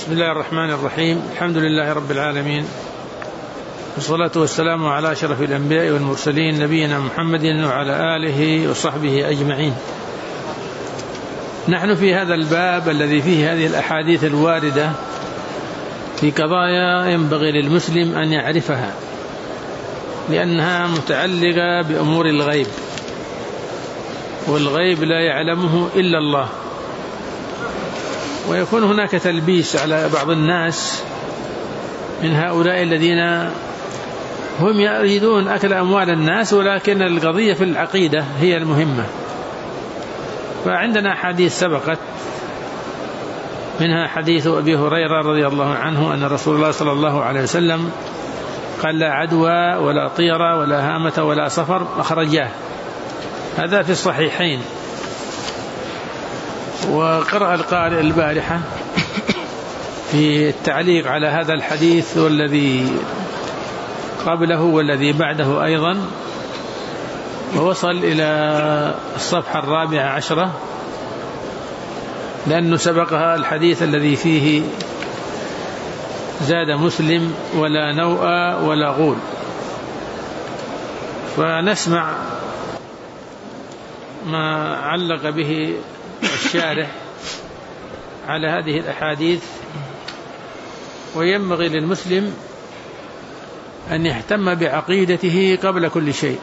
بسم الله الرحمن الرحيم. الحمد لله رب العالمين، والصلاة والسلام على أشرف الأنبياء والمرسلين نبينا محمد وعلى آله وصحبه أجمعين. نحن في هذا الباب الذي فيه هذه الأحاديث الواردة في قضايا ينبغي للمسلم أن يعرفها، لأنها متعلقة بأمور الغيب، والغيب لا يعلمه إلا الله. ويكون هناك تلبيس على بعض الناس من هؤلاء الذين هم يريدون أكل أموال الناس، ولكن القضية في العقيدة هي المهمة. فعندنا حديث سبقت، منها حديث أبي هريرة رضي الله عنه أن رسول الله صلى الله عليه وسلم قال: لا عدوى ولا طيرة ولا هامة ولا صفر، أخرجاه. هذا في الصحيحين. وقرأ القارئ البارحة في التعليق على هذا الحديث والذي قبله والذي بعده أيضا، ووصل إلى الصفحة 14، لأنه سبقها الحديث الذي فيه زاد مسلم: ولا نوء ولا غول. فنسمع ما علق به الشارح على هذه الأحاديث. وينبغي للمسلم أن يهتم بعقيدته قبل كل شيء،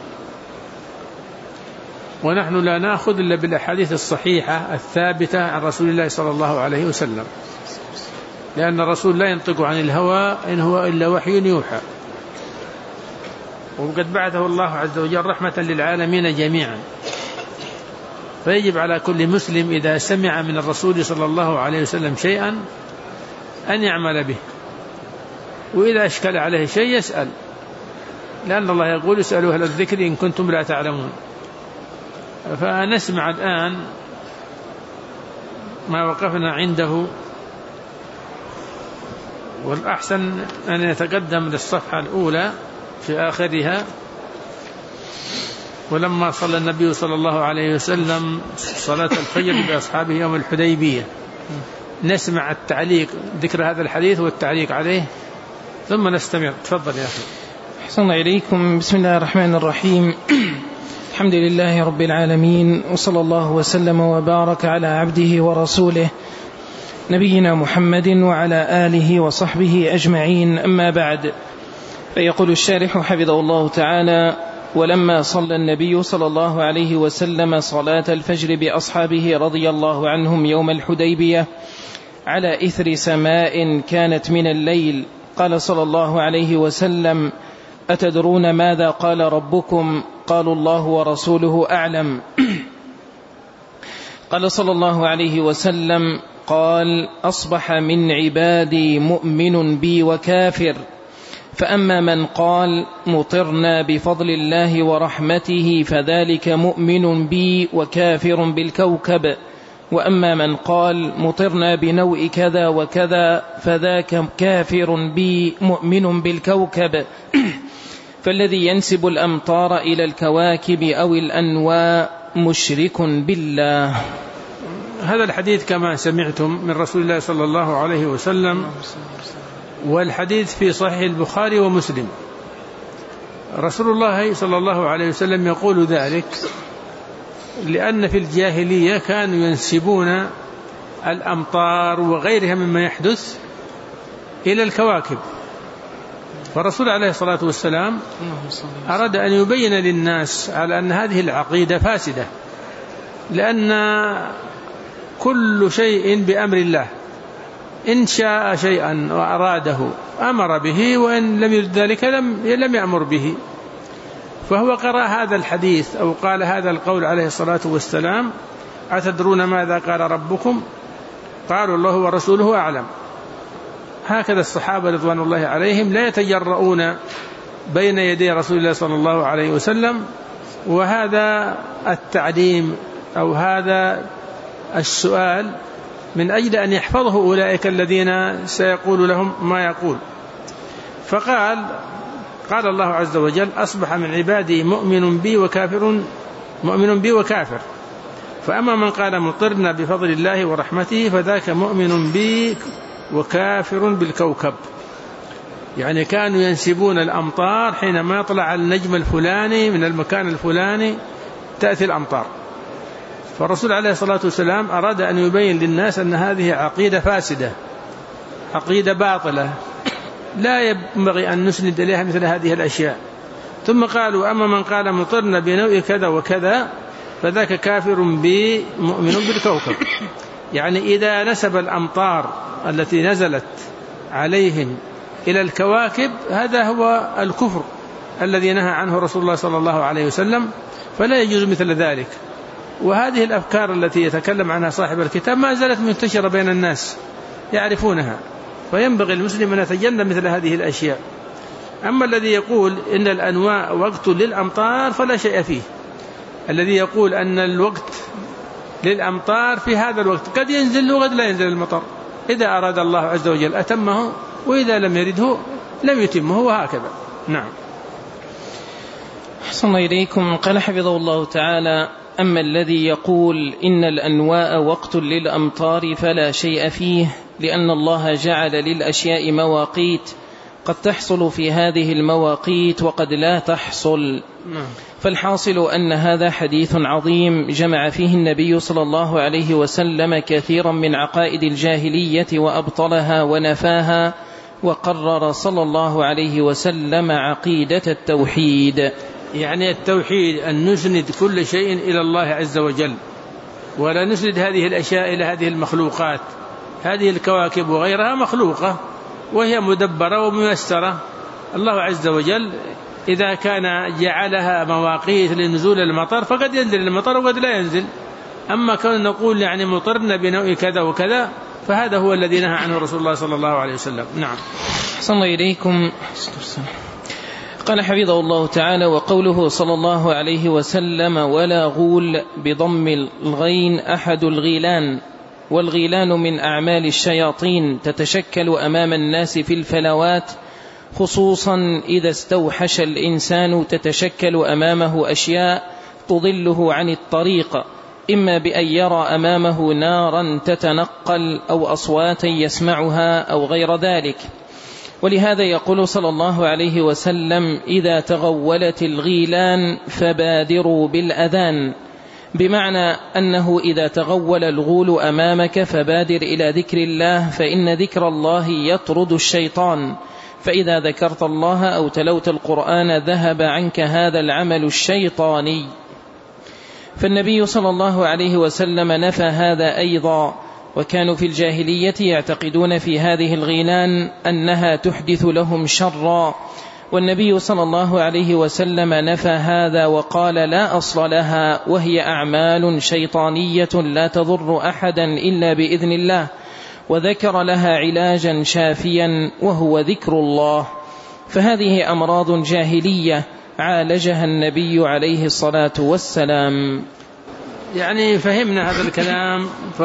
ونحن لا نأخذ إلا بالأحاديث الصحيحة الثابتة عن رسول الله صلى الله عليه وسلم، لأن الرسول لا ينطق عن الهوى إن هو إلا وحي يوحى، وقد بعثه الله عز وجل رحمة للعالمين جميعا. فيجب على كل مسلم إذا سمع من الرسول صلى الله عليه وسلم شيئا أن يعمل به، وإذا أشكل عليه شيء يسأل، لأن الله يقول: اسألوا أهل الذكر إن كنتم لا تعلمون. فنسمع الآن ما وقفنا عنده، والأحسن أن يتقدم للصفحة الأولى في آخرها: ولما صلى النبي صلى الله عليه وسلم صلاة الفجر بأصحابه يوم الحديبية. نسمع التعليق، ذكر هذا الحديث والتعليق عليه، ثم نستمر. تفضل يا أخي. أحسن إليكم. بسم الله الرحمن الرحيم. الحمد لله رب العالمين، وصلى الله وسلم وبارك على عبده ورسوله نبينا محمد وعلى آله وصحبه أجمعين. أما بعد، فيقول الشارح حفظه الله تعالى: ولما صلى النبي صلى الله عليه وسلم صلاة الفجر بأصحابه رضي الله عنهم يوم الحديبية على إثر سماء كانت من الليل، قال صلى الله عليه وسلم: أتدرون ماذا قال ربكم؟ قالوا: الله ورسوله أعلم. قال صلى الله عليه وسلم: قال: أصبح من عبادي مؤمن بي وكافر، فأما من قال مطرنا بفضل الله ورحمته فذلك مؤمن بي وكافر بالكوكب، وأما من قال مطرنا بنوء كذا وكذا فذاك كافر بي مؤمن بالكوكب. فالذي ينسب الأمطار إلى الكواكب أو الأنواء مشرك بالله. هذا الحديث كما سمعتم من رسول الله صلى الله عليه وسلم، والحديث في صحيح البخاري ومسلم. رسول الله صلى الله عليه وسلم يقول ذلك لأن في الجاهلية كانوا ينسبون الأمطار وغيرها مما يحدث إلى الكواكب، فالرسول عليه الصلاة والسلام أراد أن يبين للناس على أن هذه العقيدة فاسدة، لأن كل شيء بأمر الله، إن شاء شيئا وأراده أمر به، وإن لم يرد ذلك لم يأمر به. فهو قرأ هذا الحديث أو قال هذا القول عليه الصلاة والسلام: أتدرون ماذا قال ربكم؟ قالوا: الله ورسوله أعلم. هكذا الصحابة رضوان الله عليهم لا يتجرؤون بين يدي رسول الله صلى الله عليه وسلم. وهذا التعليم أو هذا السؤال من أجل أن يحفظه أولئك الذين سيقول لهم ما يقول. قال الله عز وجل: أصبح من عبادي مؤمن بي وكافر، فأما من قال مطرنا بفضل الله ورحمته فذاك مؤمن بي وكافر بالكوكب. يعني كانوا ينسبون الأمطار حينما يطلع النجم الفلاني من المكان الفلاني تأتي الأمطار. فالرسول عليه الصلاة والسلام أراد أن يبين للناس أن هذه عقيدة فاسدة، عقيدة باطلة، لا ينبغي أن نسند إليها مثل هذه الأشياء. ثم قالوا أما من قال مطرنا بنوع كذا وكذا فذاك كافر مؤمن بالكوكب. يعني إذا نسب الأمطار التي نزلت عليهم إلى الكواكب هذا هو الكفر الذي نهى عنه رسول الله صلى الله عليه وسلم، فلا يجوز مثل ذلك. وهذه الأفكار التي يتكلم عنها صاحب الكتاب ما زالت منتشرة بين الناس يعرفونها، فينبغي المسلم أن يتجنب مثل هذه الأشياء. أما الذي يقول إن الأنواع وقت للأمطار فلا شيء فيه. الذي يقول أن الوقت للأمطار في هذا الوقت قد ينزل وقد لا ينزل المطر، إذا أراد الله عز وجل أتمه وإذا لم يرده لم يتمه، وهكذا. نعم. أحسن إليكم. قال حفظه الله تعالى: أما الذي يقول إن الأنواء وقت للأمطار فلا شيء فيه، لأن الله جعل للأشياء مواقيت قد تحصل في هذه المواقيت وقد لا تحصل. فالحاصل أن هذا حديث عظيم جمع فيه النبي صلى الله عليه وسلم كثيرا من عقائد الجاهلية وأبطلها ونفاها، وقرر صلى الله عليه وسلم عقيدة التوحيد. يعني التوحيد أن نسند كل شيء إلى الله عز وجل، ولا نسند هذه الأشياء إلى هذه المخلوقات. هذه الكواكب وغيرها مخلوقة وهي مدبرة وميسرة. الله عز وجل إذا كان جعلها مواقيت لنزول المطر فقد ينزل المطر وقد لا ينزل. أما كون نقول يعني مطرنا بنوع كذا وكذا فهذا هو الذي نهى عنه رسول الله صلى الله عليه وسلم. نعم. أحسن الله إليكم. قال حفظه الله تعالى: وقوله صلى الله عليه وسلم: ولا غول بضم الغين أحد الغيلان. والغيلان من أعمال الشياطين تتشكل أمام الناس في الفلوات، خصوصا إذا استوحش الإنسان تتشكل أمامه أشياء تضله عن الطريق، إما بأن يرى أمامه نارا تتنقل أو أصواتا يسمعها أو غير ذلك. ولهذا يقول صلى الله عليه وسلم: إذا تغولت الغيلان فبادروا بالأذان، بمعنى أنه إذا تغول الغول أمامك فبادر إلى ذكر الله، فإن ذكر الله يطرد الشيطان، فإذا ذكرت الله أو تلوت القرآن ذهب عنك هذا العمل الشيطاني. فالنبي صلى الله عليه وسلم نفى هذا أيضا. وكانوا في الجاهلية يعتقدون في هذه الغيلان أنها تحدث لهم شرا، والنبي صلى الله عليه وسلم نفى هذا وقال: لا أصل لها، وهي أعمال شيطانية لا تضر أحدا إلا بإذن الله، وذكر لها علاجا شافيا وهو ذكر الله. فهذه أمراض جاهلية عالجها النبي عليه الصلاة والسلام. يعني فهمنا هذا الكلام،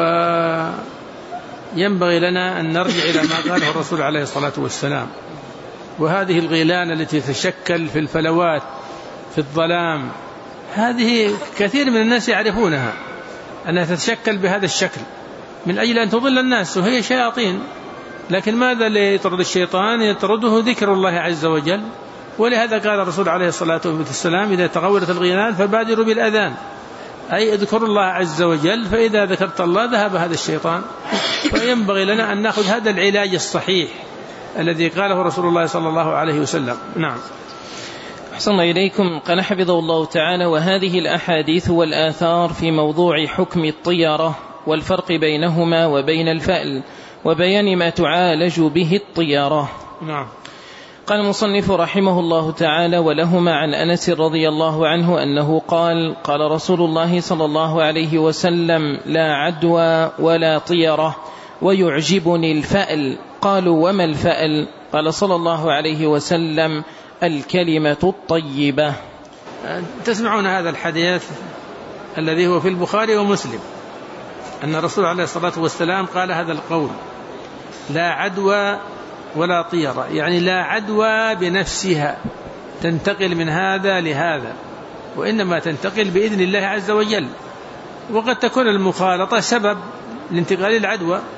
فينبغي لنا أن نرجع إلى ما قاله الرسول عليه الصلاة والسلام. وهذه الغيلان التي تتشكل في الفلوات في الظلام، هذه كثير من الناس يعرفونها أنها تتشكل بهذا الشكل من أجل أن تضل الناس، وهي شياطين. لكن ماذا ليطرد الشيطان؟ يطرده ذكر الله عز وجل. ولهذا قال الرسول عليه الصلاة والسلام: إذا تغولت الغيلان فبادروا بالأذان، أي اذكروا الله عز وجل، فإذا ذكرت الله ذهب هذا الشيطان. فينبغي لنا أن نأخذ هذا العلاج الصحيح الذي قاله رسول الله صلى الله عليه وسلم. نعم. أحسن الله إليكم. قال حفظه الله تعالى: وهذه الأحاديث والآثار في موضوع حكم الطيرة والفرق بينهما وبين الفأل، وبيان ما تعالج به الطيرة. نعم. قال المصنف رحمه الله تعالى: ولهما عن أنس رضي الله عنه أنه قال: قال رسول الله صلى الله عليه وسلم: لا عدوى ولا طيرة، ويعجبني الفأل. قالوا: وما الفأل؟ قال صلى الله عليه وسلم: الكلمة الطيبة. تسمعون هذا الحديث الذي هو في البخاري ومسلم، أن الرسول عليه الصلاة والسلام قال هذا القول: لا عدوى ولا طيرة، يعني لا عدوى بنفسها تنتقل من هذا لهذا، وإنما تنتقل بإذن الله عز وجل. وقد تكون المخالطة سبب لانتقال العدوى،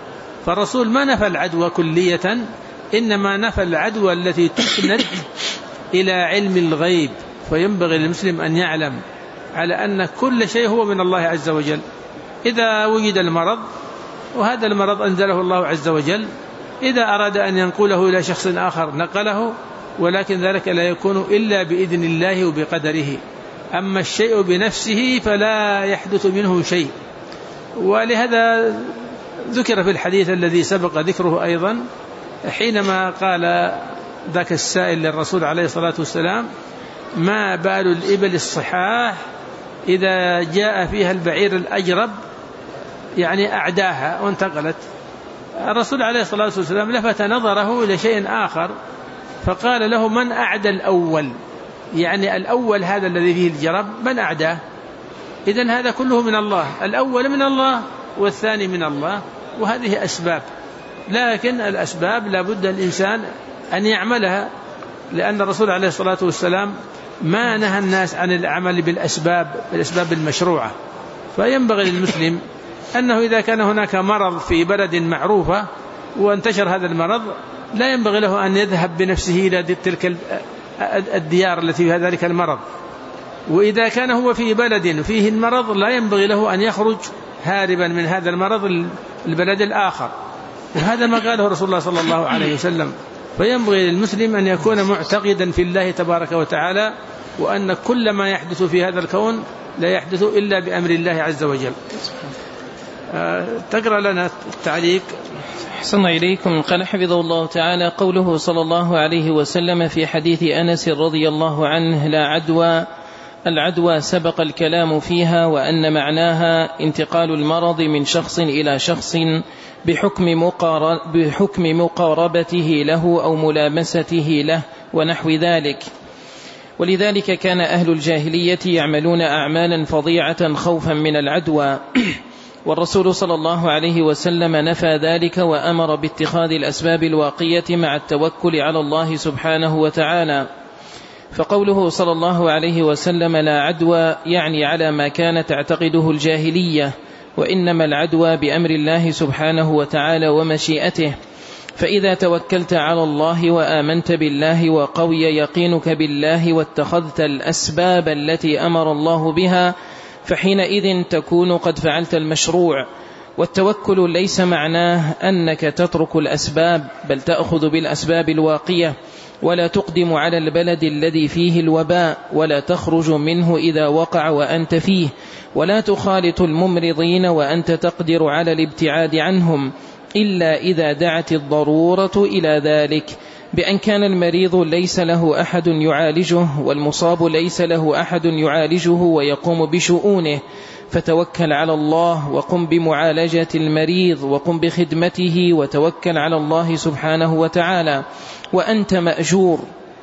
فالرسول ما نفى العدوى كلية، إنما نفى العدوى التي تسند إلى علم الغيب. فينبغي للمسلم أن يعلم على أن كل شيء هو من الله عز وجل. إذا وجد المرض، وهذا المرض أنزله الله عز وجل، إذا أراد أن ينقله إلى شخص آخر نقله، ولكن ذلك لا يكون إلا بإذن الله وبقدره. أما الشيء بنفسه فلا يحدث منه شيء. ولهذا ذكر في الحديث الذي سبق ذكره أيضا، حينما قال ذاك السائل للرسول عليه الصلاة والسلام: ما بال الإبل الصحاح إذا جاء فيها البعير الأجرب، يعني أعداها وانتقلت. الرسول عليه الصلاة والسلام لفت نظره إلى شيء آخر، فقال له: من أعدى الأول؟ يعني الأول هذا الذي فيه الجرب من أعداه؟ إذن هذا كله من الله، الأول من الله والثاني من الله، وهذه أسباب، لكن الأسباب لا بد الإنسان أن يعملها، لأن الرسول عليه الصلاة والسلام ما نهى الناس عن العمل بالأسباب المشروعة. فينبغي للمسلم أنه إذا كان هناك مرض في بلد معروفة وانتشر هذا المرض، لا ينبغي له أن يذهب بنفسه إلى تلك الديار التي فيها ذلك المرض. وإذا كان هو في بلد فيه المرض، لا ينبغي له أن يخرج هاربا من هذا المرض البلد الآخر. وهذا ما قاله رسول الله صلى الله عليه وسلم. فينبغي للمسلم أن يكون معتقدا في الله تبارك وتعالى، وأن كل ما يحدث في هذا الكون لا يحدث إلا بأمر الله عز وجل. تقرأ لنا التعليق. أحسن إليكم. قال حفظه الله تعالى: قوله صلى الله عليه وسلم في حديث أنس رضي الله عنه: لا عدوى. العدوى سبق الكلام فيها، وأن معناها انتقال المرض من شخص إلى شخص بحكم مقاربته له أو ملامسته له ونحو ذلك. ولذلك كان أهل الجاهلية يعملون أعمالا فظيعة خوفا من العدوى، والرسول صلى الله عليه وسلم نفى ذلك وأمر باتخاذ الأسباب الواقية مع التوكل على الله سبحانه وتعالى. فقوله صلى الله عليه وسلم: لا عدوى، يعني على ما كان تعتقده الجاهلية، وإنما العدوى بأمر الله سبحانه وتعالى ومشيئته. فإذا توكلت على الله وآمنت بالله وقوي يقينك بالله واتخذت الأسباب التي أمر الله بها، فحينئذ تكون قد فعلت المشروع. والتوكل ليس معناه أنك تترك الأسباب، بل تأخذ بالأسباب الواقية، ولا تقدم على البلد الذي فيه الوباء، ولا تخرج منه إذا وقع وأنت فيه، ولا تخالط الممرضين وأنت تقدر على الابتعاد عنهم، إلا إذا دعت الضرورة إلى ذلك، بأن كان المريض ليس له أحد يعالجه، والمصاب ليس له أحد يعالجه ويقوم بشؤونه. فتوكل على الله وقم بمعالجة المريض وقم بخدمته، وتوكل على الله سبحانه وتعالى وأنت مأجور.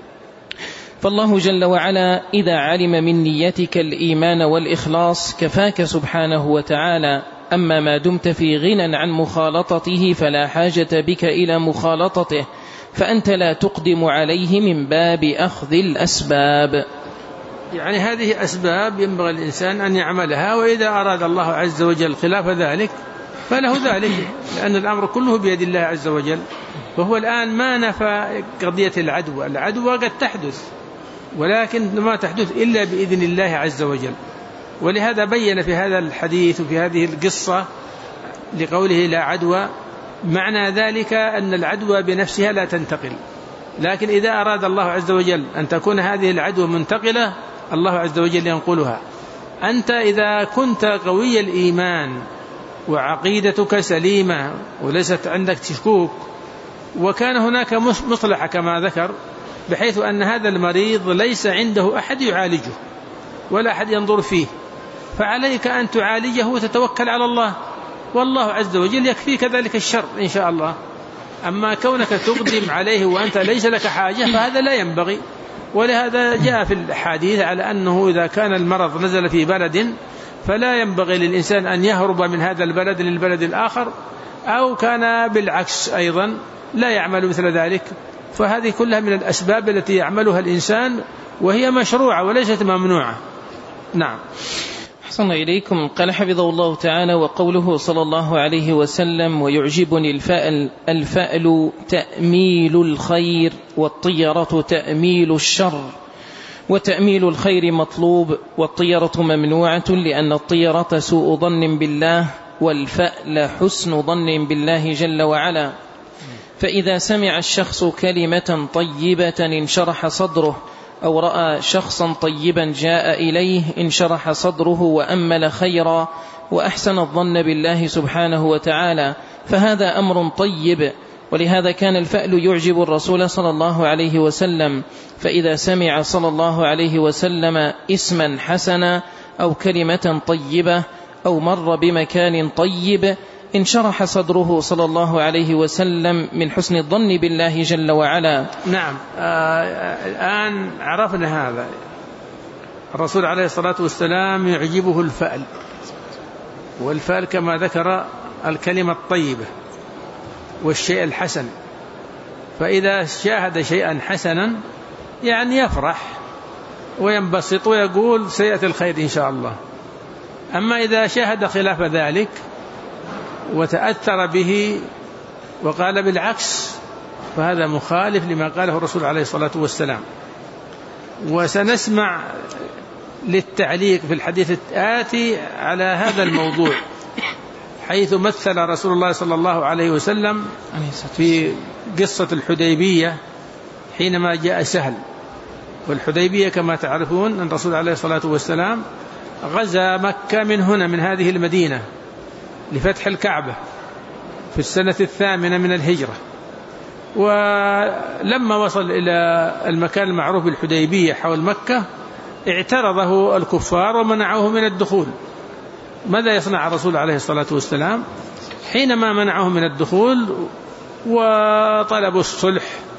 فالله جل وعلا إذا علم من نيتك الإيمان والإخلاص كفاك سبحانه وتعالى. أما ما دمت في غنى عن مخالطته فلا حاجة بك إلى مخالطته، فأنت لا تقدم عليه من باب أخذ الأسباب. يعني هذه أسباب ينبغي الإنسان أن يعملها، وإذا أراد الله عز وجل خلاف ذلك فله ذلك، لأن الأمر كله بيد الله عز وجل. وهو الآن ما نفى قضية العدوى. العدوى قد تحدث، ولكن ما تحدث إلا بإذن الله عز وجل. ولهذا بين في هذا الحديث وفي هذه القصة لقوله لا عدوى، معنى ذلك أن العدوى بنفسها لا تنتقل، لكن إذا أراد الله عز وجل أن تكون هذه العدوى منتقلة، الله عز وجل ينقلها. أنت إذا كنت قوي الإيمان وعقيدتك سليمة وليست عندك تشكوك، وكان هناك مصلحة كما ذكر، بحيث أن هذا المريض ليس عنده أحد يعالجه ولا أحد ينظر فيه، فعليك أن تعالجه وتتوكل على الله، والله عز وجل يكفيك ذلك الشر إن شاء الله. أما كونك تقدم عليه وأنت ليس لك حاجة فهذا لا ينبغي. ولهذا جاء في الحديث على أنه إذا كان المرض نزل في بلد فلا ينبغي للإنسان أن يهرب من هذا البلد للبلد الآخر، أو كان بالعكس أيضا لا يعمل مثل ذلك. فهذه كلها من الأسباب التي يعملها الإنسان، وهي مشروعة وليست ممنوعة. نعم. أحسن إليكم. قال حفظه الله تعالى: وقوله صلى الله عليه وسلم: ويعجبني الفأل تأميل الخير، والطيرة تأميل الشر، وتأميل الخير مطلوب، والطيرة ممنوعة، لأن الطيرة سوء ظن بالله، والفأل حسن ظن بالله جل وعلا. فإذا سمع الشخص كلمة طيبة انشرح صدره، أو رأى شخصا طيبا جاء إليه انشرح صدره وأمل خيرا وأحسن الظن بالله سبحانه وتعالى، فهذا أمر طيب. ولهذا كان الفأل يعجب الرسول صلى الله عليه وسلم، فإذا سمع صلى الله عليه وسلم اسما حسنا أو كلمة طيبة أو مر بمكان طيب انشرح صدره صلى الله عليه وسلم من حسن الظن بالله جل وعلا. نعم. الآن عرفنا هذا. الرسول عليه الصلاة والسلام يعجبه الفأل، والفأل كما ذكر الكلمة الطيبة والشيء الحسن، فإذا شاهد شيئا حسنا يعني يفرح وينبسط ويقول سيأتي الخير إن شاء الله. أما إذا شاهد خلاف ذلك وتأثر به وقال بالعكس فهذا مخالف لما قاله الرسول عليه الصلاة والسلام. وسنسمع للتعليق في الحديث الآتي على هذا الموضوع، حيث مثل رسول الله صلى الله عليه وسلم في قصة الحديبية حينما جاء سهل. والحديبية كما تعرفون أن الرسول عليه الصلاة والسلام غزا مكة من هنا من هذه المدينة لفتح الكعبة في السنة 8 من الهجرة. ولما وصل إلى المكان المعروف بالحديبية حول مكة اعترضه الكفار ومنعوه من الدخول. ماذا يصنع الرسول عليه الصلاة والسلام حينما منعه من الدخول وطلبوا الصلح؟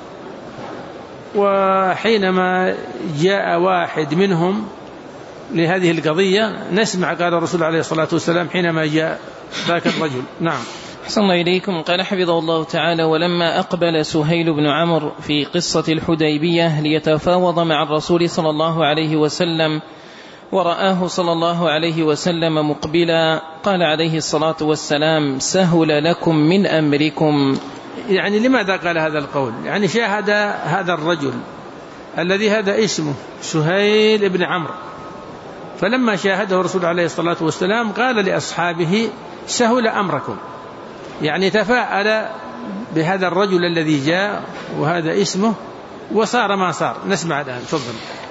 وحينما جاء واحد منهم لهذه القضية نسمع قال الرسول عليه الصلاة والسلام حينما جاء ذاك الرجل. نعم. أحسن الله إليكم. قال حفظه الله تعالى: ولما أقبل سهيل بن عمرو في قصة الحديبية ليتفاوض مع الرسول صلى الله عليه وسلم ورآه صلى الله عليه وسلم مقبلا، قال عليه الصلاة والسلام: سهل لكم من أمركم. يعني لماذا قال هذا القول؟ يعني شاهد هذا الرجل الذي هذا اسمه سهيل بن عمرو، فلما شاهده الرسول عليه الصلاة والسلام قال لأصحابه: سهل أمركم، يعني تفاءل بهذا الرجل الذي جاء وهذا اسمه وصار ما صار. نسمع الآن. تفضل.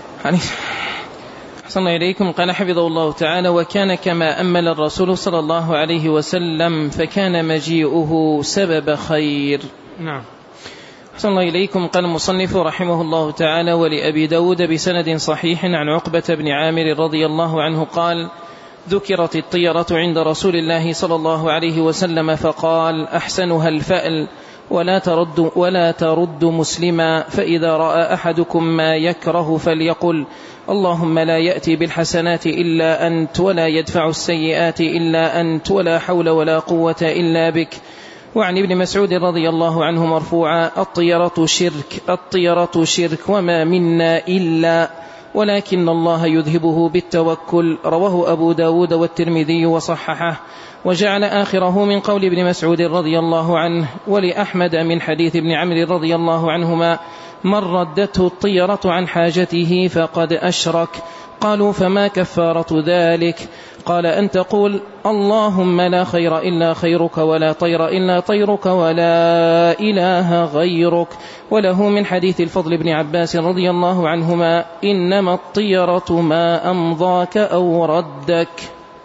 أحسن الله إليكم. قال حفظه الله تعالى: وكان كما أمل الرسول صلى الله عليه وسلم، فكان مجيئه سبب خير. نعم. أحسن الله إليكم. قال المصنف رحمه الله تعالى: ولأبي داود بسند صحيح عن عقبة بن عامر رضي الله عنه قال: ذكرت الطيرة عند رسول الله صلى الله عليه وسلم فقال: أحسنها الفأل، ولا ترد مسلما، فإذا رأى أحدكم ما يكره فليقل: اللهم لا يأتي بالحسنات إلا أنت، ولا يدفع السيئات إلا أنت، ولا حول ولا قوة إلا بك. وعن ابن مسعود رضي الله عنه مرفوعا: الطيرة شرك وما منا إلا، ولكن الله يذهبه بالتوكل. رواه أبو داود والترمذي وصححه، وجعل آخره من قول ابن مسعود رضي الله عنه. ولأحمد من حديث ابن عمرو رضي الله عنهما: من ردته الطيرة عن حاجته فقد أشرك. قالوا: فما كفارة ذلك؟ قال: أن تقول: اللهم لا خير إلا خيرك، ولا طير إلا طيرك، ولا إله غيرك. وله من حديث الفضل بن عباس رضي الله عنهما: إنما الطيرة ما أمضاك أو ردك.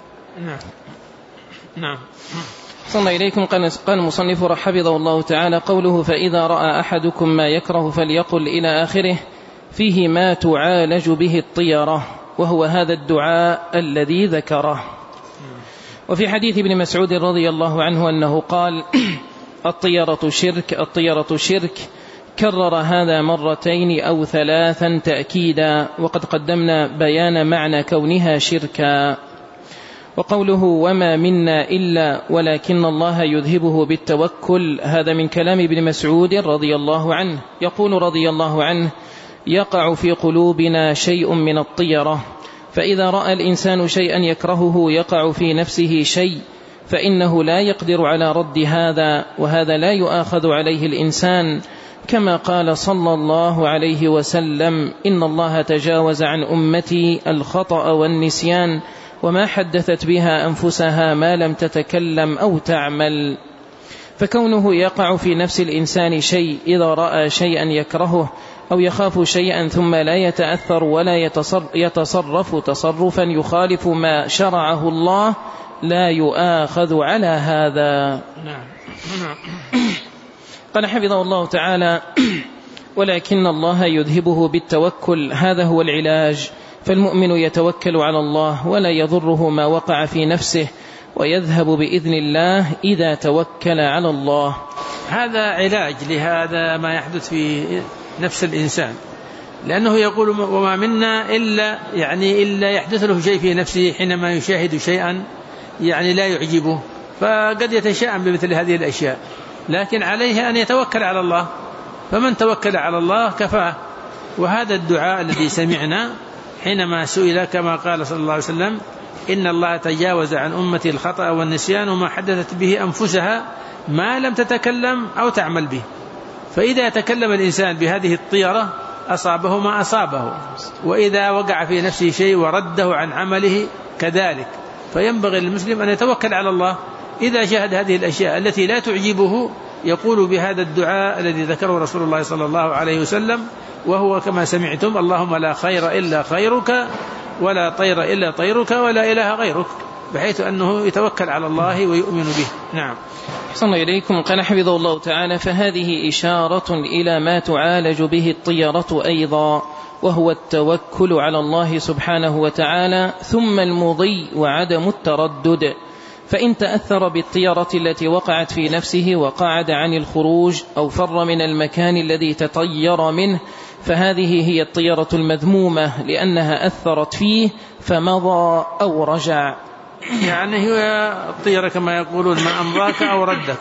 نعم. صلى الله إليكم. قال المصنف حفظه الله تعالى: قوله: فإذا رأى أحدكم ما يكره فليقل إلى آخره، فيه ما تعالج به الطيرة، وهو هذا الدعاء الذي ذكره. وفي حديث ابن مسعود رضي الله عنه أنه قال: الطيرة شرك، كرر هذا مرتين أو 3 تأكيدا، وقد قدمنا بيان معنى كونها شركا. وقوله: وما منا إلا، ولكن الله يذهبه بالتوكل، هذا من كلام ابن مسعود رضي الله عنه. يقول رضي الله عنه: يقع في قلوبنا شيء من الطيرة، فإذا رأى الإنسان شيئا يكرهه يقع في نفسه شيء فإنه لا يقدر على رد هذا، وهذا لا يؤاخذ عليه الإنسان، كما قال صلى الله عليه وسلم: إن الله تجاوز عن أمتي الخطأ والنسيان وما حدثت بها أنفسها ما لم تتكلم أو تعمل. فكونه يقع في نفس الإنسان شيء إذا رأى شيئا يكرهه أو يخاف شيئا ثم لا يتأثر ولا يتصرف تصرفا يخالف ما شرعه الله لا يؤاخذ على هذا. قال حفظه الله تعالى: ولكن الله يذهبه بالتوكل، هذا هو العلاج. فالمؤمن يتوكل على الله ولا يضره ما وقع في نفسه، ويذهب بإذن الله إذا توكل على الله. هذا علاج لهذا ما يحدث في نفس الإنسان، لأنه يقول: وما منا إلا يحدث له شيء في نفسه حينما يشاهد شيئا لا يعجبه، فقد يتشائم بمثل هذه الأشياء، لكن عليه أن يتوكل على الله، فمن توكل على الله كفاه. وهذا الدعاء الذي سمعنا حينما سئل كما قال صلى الله عليه وسلم: إن الله تجاوز عن أمتي الخطأ والنسيان وما حدثت به أنفسها ما لم تتكلم أو تعمل به. فإذا تكلم الإنسان بهذه الطيرة أصابه ما أصابه، وإذا وقع في نفسه شيء ورده عن عمله كذلك. فينبغي للمسلم أن يتوكل على الله إذا شاهد هذه الأشياء التي لا تعجبه، يقول بهذا الدعاء الذي ذكره رسول الله صلى الله عليه وسلم، وهو كما سمعتم: اللهم لا خير إلا خيرك ولا طير إلا طيرك ولا إله غيرك، بحيث أنه يتوكل على الله ويؤمن به. نعم. أحسن إليكم. قال حفظه الله تعالى: فهذه إشارة إلى ما تعالج به الطيرة أيضا، وهو التوكل على الله سبحانه وتعالى، ثم المضي وعدم التردد. فإن تأثر بالطيرة التي وقعت في نفسه وقعد عن الخروج أو فر من المكان الذي تطير منه، فهذه هي الطيرة المذمومة، لأنها أثرت فيه فمضى أو رجع. هي الطيرة كما يقولون: ما أمضاك أو ردك.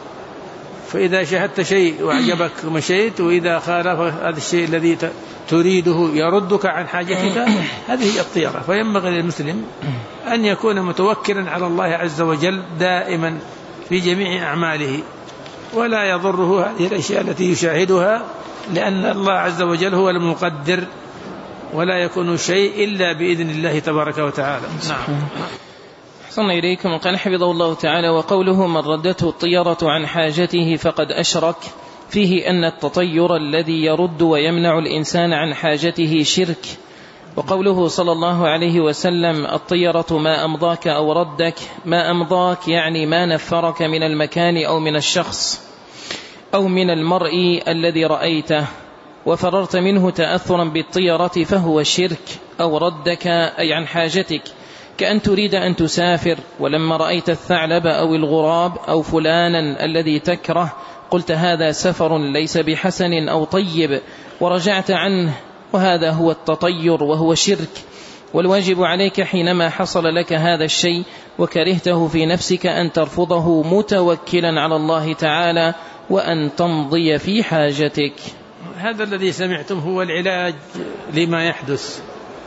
فإذا شاهدت شيء وأعجبك مشيت، وإذا خالف هذا الشيء الذي تريده يردك عن حاجتك، هذه الطيرة. فينبغي للمسلم أن يكون متوكلا على الله عز وجل دائما في جميع أعماله، ولا يضره هذه الأشياء التي يشاهدها، لأن الله عز وجل هو المقدر، ولا يكون شيء إلا بإذن الله تبارك وتعالى. نعم. صلى إليكم. قال حفظه الله تعالى: وقوله: من ردته الطيرة عن حاجته فقد أشرك، فيه أن التطير الذي يرد ويمنع الإنسان عن حاجته شرك. وقوله صلى الله عليه وسلم: الطيرة ما أمضاك أو ردك، ما أمضاك يعني ما نفرك من المكان أو من الشخص أو من المرء الذي رأيته وفررت منه تأثرا بالطيرة فهو شرك. أو ردك أي عن حاجتك، كأن تريد أن تسافر، ولما رأيت الثعلب أو الغراب أو فلانا الذي تكره قلت هذا سفر ليس بحسن أو طيب ورجعت عنه، وهذا هو التطير وهو شرك. والواجب عليك حينما حصل لك هذا الشيء وكرهته في نفسك أن ترفضه متوكلا على الله تعالى، وأن تمضي في حاجتك. هذا الذي سمعتم هو العلاج لما يحدث.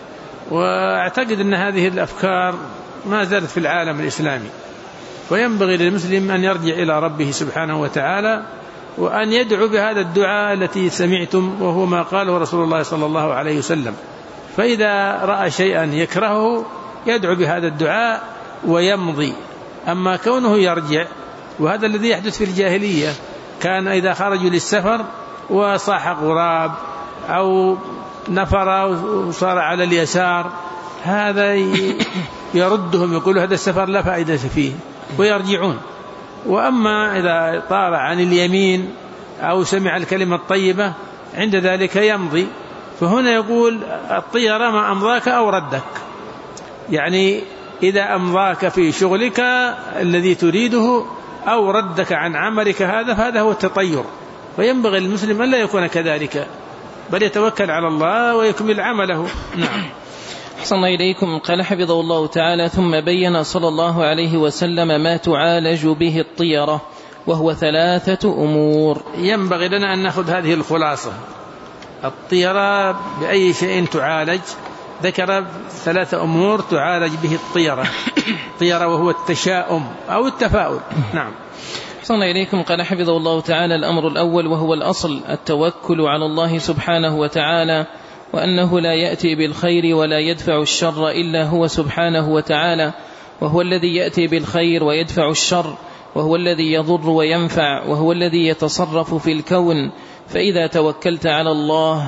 وأعتقد أن هذه الأفكار ما زالت في العالم الإسلامي، وينبغي للمسلم أن يرجع إلى ربه سبحانه وتعالى، وأن يدعو بهذا الدعاء التي سمعتم، وهو ما قاله رسول الله صلى الله عليه وسلم. فإذا رأى شيئا يكرهه يدعو بهذا الدعاء ويمضي. أما كونه يرجع، وهذا الذي يحدث في الجاهلية، كان إذا خرجوا للسفر وصاح غراب أو نفر وصار على اليسار، هذا يردهم، يقول هذا السفر لا فائدة فيه، ويرجعون. وأما إذا طار عن اليمين أو سمع الكلمة الطيبة عند ذلك يمضي. فهنا يقول: الطيرة ما أمضاك أو ردك، يعني إذا أمضاك في شغلك الذي تريده أو ردك عن عملك هذا، فهذا هو التطير. وينبغي للمسلم أن لا يكون كذلك، بل يتوكل على الله ويكمل عمله. نعم. أحسن إليكم. قال حفظه الله تعالى: ثم بين صلى الله عليه وسلم ما تعالج به الطيرة، وهو 3 أمور. ينبغي لنا أن نأخذ هذه الخلاصة. الطيرة بأي شيء تعالج؟ ذكر 3 أمور تعالج به الطيرة وهو التشاؤم أو التفاؤل. نعم. أحسن إليكم. قال حفظه الله تعالى: الأمر الأول وهو الأصل التوكل على الله سبحانه وتعالى، وأنه لا يأتي بالخير ولا يدفع الشر إلا هو سبحانه وتعالى، وهو الذي يأتي بالخير ويدفع الشر، وهو الذي يضر وينفع، وهو الذي يتصرف في الكون. فإذا توكلت على الله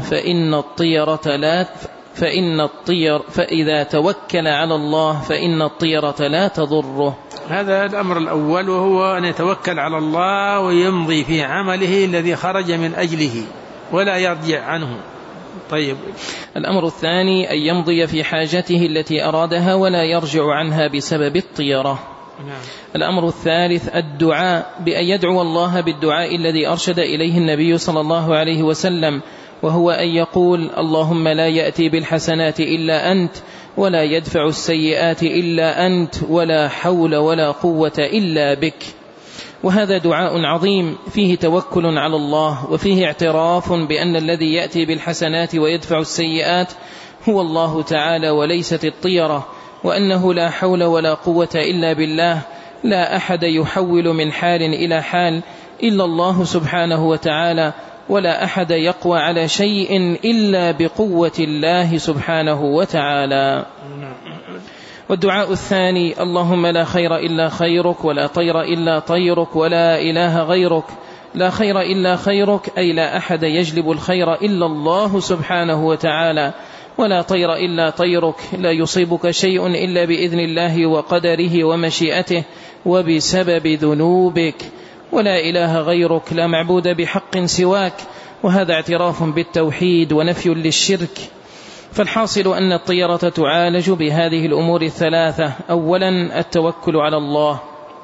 فإذا توكل على الله فإن الطيرة لا تضره. هذا الأمر الأول، وهو أن يتوكل على الله ويمضي في عمله الذي خرج من أجله ولا يرجع عنه. طيب. الأمر الثاني أن يمضي في حاجته التي أرادها ولا يرجع عنها بسبب الطيرة. نعم. الأمر الثالث الدعاء، بأن يدعو الله بالدعاء الذي أرشد إليه النبي صلى الله عليه وسلم، وهو أن يقول: اللهم لا يأتي بالحسنات إلا أنت، ولا يدفع السيئات إلا أنت، ولا حول ولا قوة إلا بك. وهذا دعاء عظيم فيه توكل على الله، وفيه اعتراف بأن الذي يأتي بالحسنات ويدفع السيئات هو الله تعالى وليست الطيرة، وأنه لا حول ولا قوة إلا بالله، لا أحد يحول من حال إلى حال إلا الله سبحانه وتعالى، ولا أحد يقوى على شيء إلا بقوة الله سبحانه وتعالى. والدعاء الثاني: اللهم لا خير إلا خيرك، ولا طير إلا طيرك، ولا إله غيرك. لا خير إلا خيرك، أي لا أحد يجلب الخير إلا الله سبحانه وتعالى، ولا طير إلا طيرك، لا يصيبك شيء إلا بإذن الله وقدره ومشيئته وبسبب ذنوبك. ولا إله غيرك، لا معبود بحق سواك. وهذا اعتراف بالتوحيد ونفي للشرك. فالحاصل أن الطيرة تعالج بهذه الأمور الثلاثة: أولا التوكل على الله،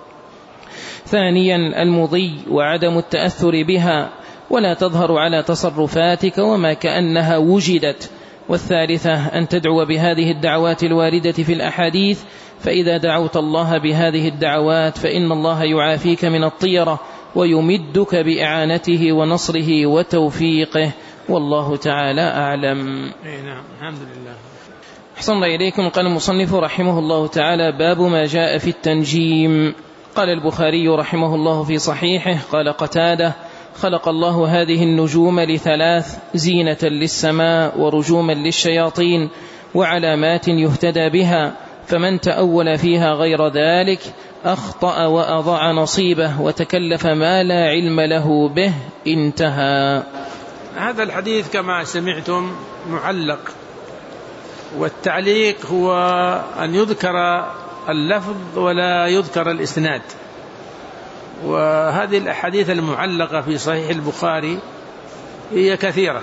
ثانيا المضي وعدم التأثر بها ولا تظهر على تصرفاتك وما كأنها وجدت، والثالثة أن تدعو بهذه الدعوات الواردة في الأحاديث، فإذا دعوت الله بهذه الدعوات فإن الله يعافيك من الطيرة ويمدك بإعانته ونصره وتوفيقه، والله تعالى أعلم. نعم. الحمد لله. أحسن الله إليكم. قال المصنف رحمه الله تعالى: باب ما جاء في التنجيم. قال البخاري رحمه الله في صحيحه: قال قتادة: خلق الله هذه النجوم ل3: زينة للسماء، ورجوما للشياطين، وعلامات يهتدى بها، فمن تأول فيها غير ذلك أخطأ وأضاع نصيبه وتكلف ما لا علم له به. انتهى. هذا الحديث كما سمعتم معلق، والتعليق هو أن يذكر اللفظ ولا يذكر الإسناد. وهذه الأحاديث المعلقة في صحيح البخاري هي كثيرة،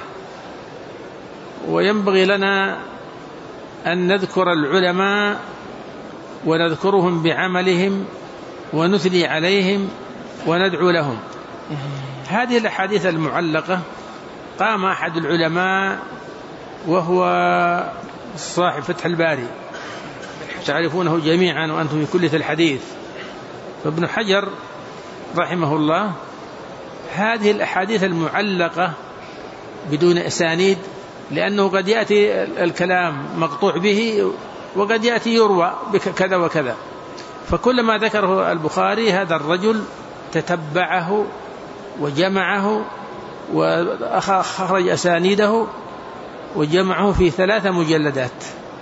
وينبغي لنا أن نذكر العلماء ونذكرهم بعملهم ونثني عليهم وندعو لهم. هذه الأحاديث المعلقة قام أحد العلماء وهو صاحب فتح الباري، تعرفونه جميعا وأنتم في كل الحديث، فابن حجر رحمه الله هذه الأحاديث المعلقة بدون أسانيد، لأنه قد يأتي الكلام مقطوع به وقد يأتي يروى بكذا وكذا، فكل ما ذكره البخاري هذا الرجل تتبعه وجمعه وأخرج أسانيده وجمعه في 3 مجلدات.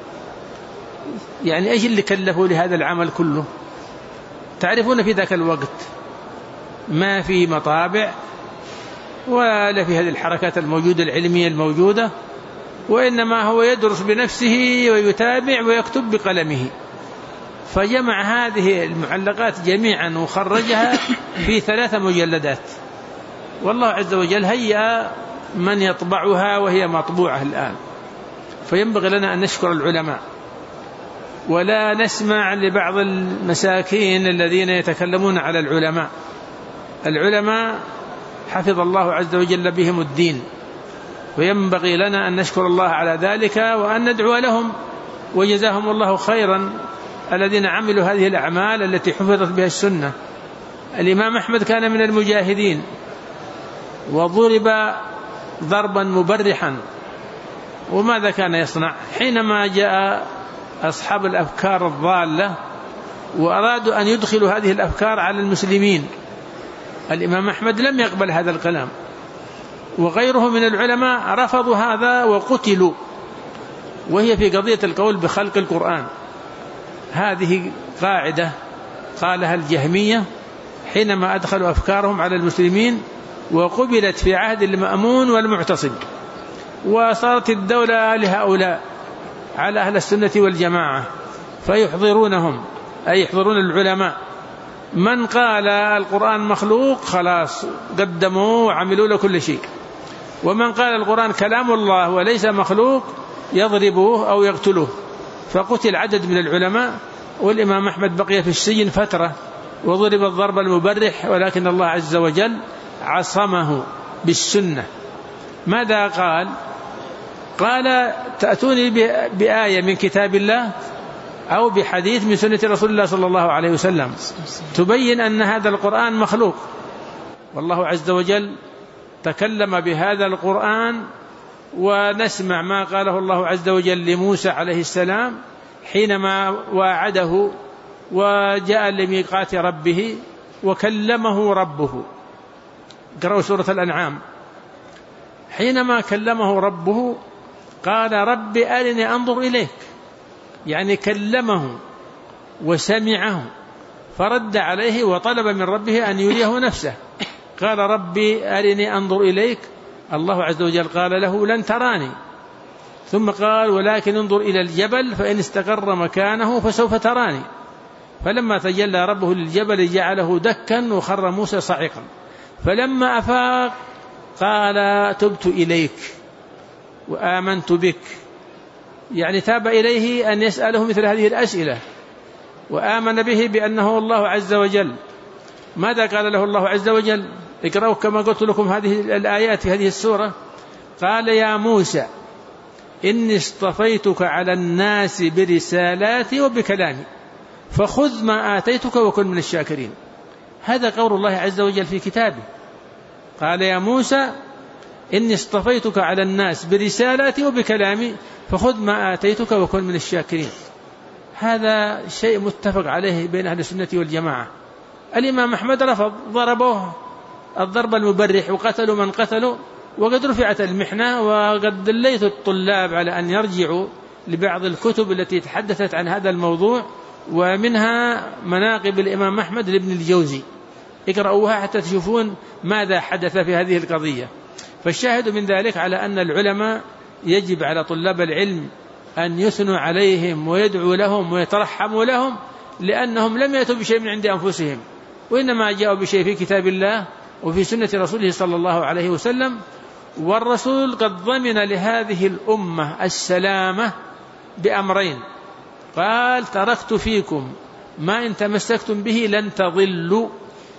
يعني إيش اللي كلفوا لهذا العمل كله؟ تعرفون في ذاك الوقت ما في مطابع ولا في هذه الحركات الموجودة العلمية الموجودة، وإنما هو يدرس بنفسه ويتابع ويكتب بقلمه، فجمع هذه المعلقات جميعا وخرجها في 3 مجلدات، والله عز وجل هيأ من يطبعها وهي مطبوعة الآن. فينبغي لنا أن نشكر العلماء ولا نسمع لبعض المساكين الذين يتكلمون على العلماء. العلماء حفظ الله عز وجل بهم الدين، وينبغي لنا أن نشكر الله على ذلك وأن ندعو لهم، وجزاهم الله خيرا الذين عملوا هذه الأعمال التي حفظت بها السنة. الإمام أحمد كان من المجاهدين وضرب ضربا مبرحا وماذا كان يصنع حينما جاء أصحاب الأفكار الضالة وأرادوا أن يدخلوا هذه الأفكار على المسلمين؟ الإمام أحمد لم يقبل هذا الكلام، وغيره من العلماء رفضوا هذا وقتلوا، وهي في قضية القول بخلق القرآن. هذه قاعدة قالها الجهمية حينما أدخلوا أفكارهم على المسلمين، وقبلت في عهد المأمون والمعتصم، وصارت الدولة لهؤلاء على أهل السنة والجماعة، فيحضرونهم أي يحضرون العلماء. من قال القرآن مخلوق خلاص قدموه وعملوا له كل شيء، ومن قال القرآن كلام الله وليس مخلوق يضربوه أو يقتلوه. فقتل عدد من العلماء، والإمام أحمد بقي في السجن فترة وضرب الضرب المبرح، ولكن الله عز وجل عصمه بالسنة. ماذا قال؟ قال تأتوني بآية من كتاب الله أو بحديث من سنة رسول الله صلى الله عليه وسلم تبين أن هذا القرآن مخلوق. والله عز وجل تكلم بهذا القرآن، ونسمع ما قاله الله عز وجل لموسى عليه السلام حينما واعده وجاء لميقات ربه وكلمه ربه. قرأوا سورة الأنعام. حينما كلمه ربه قال رب أرني أنظر إليك، يعني كلمه وسمعه، فرد عليه وطلب من ربه أن يريه نفسه. قال ربي أرني أنظر إليك، الله عز وجل قال له لن تراني، ثم قال ولكن انظر إلى الجبل فإن استقر مكانه فسوف تراني. فلما تجلى ربه للجبل جعله دكا وخر موسى صعقا. فلما أفاق قال تبت إليك وآمنت بك، يعني تاب إليه أن يسأله مثل هذه الأسئلة، وآمن به بأنه الله عز وجل. ماذا قال له الله عز وجل؟ اقرأوا كما قلت لكم هذه الآيات في هذه السورة. قال يا موسى إني اصطفيتك على الناس برسالاتي وبكلامي فخذ ما آتيتك وكن من الشاكرين. هذا قول الله عز وجل في كتابه. قال يا موسى إني اصطفيتك على الناس برسالاتي وبكلامي فخذ ما آتيتك وكن من الشاكرين. هذا شيء متفق عليه بين أهل السنة والجماعة. الإمام أحمد رفض، ضربوه الضرب المبرح وقتلوا من قتلوا، وقد رفعت المحنة، وقد دليت الطلاب على أن يرجعوا لبعض الكتب التي تحدثت عن هذا الموضوع، ومنها مناقب الإمام أحمد لابن الجوزي، اقرأوها حتى تشوفون ماذا حدث في هذه القضية. فالشاهد من ذلك على أن العلماء يجب على طلاب العلم أن يثنوا عليهم ويدعوا لهم ويترحموا لهم، لأنهم لم يأتوا بشيء من عند أنفسهم، وإنما جاءوا بشيء في كتاب الله وفي سنة رسوله صلى الله عليه وسلم. والرسول قد ضمن لهذه الأمة السلامة بأمرين، قال تركت فيكم ما إن تمسكتم به لن تضلوا.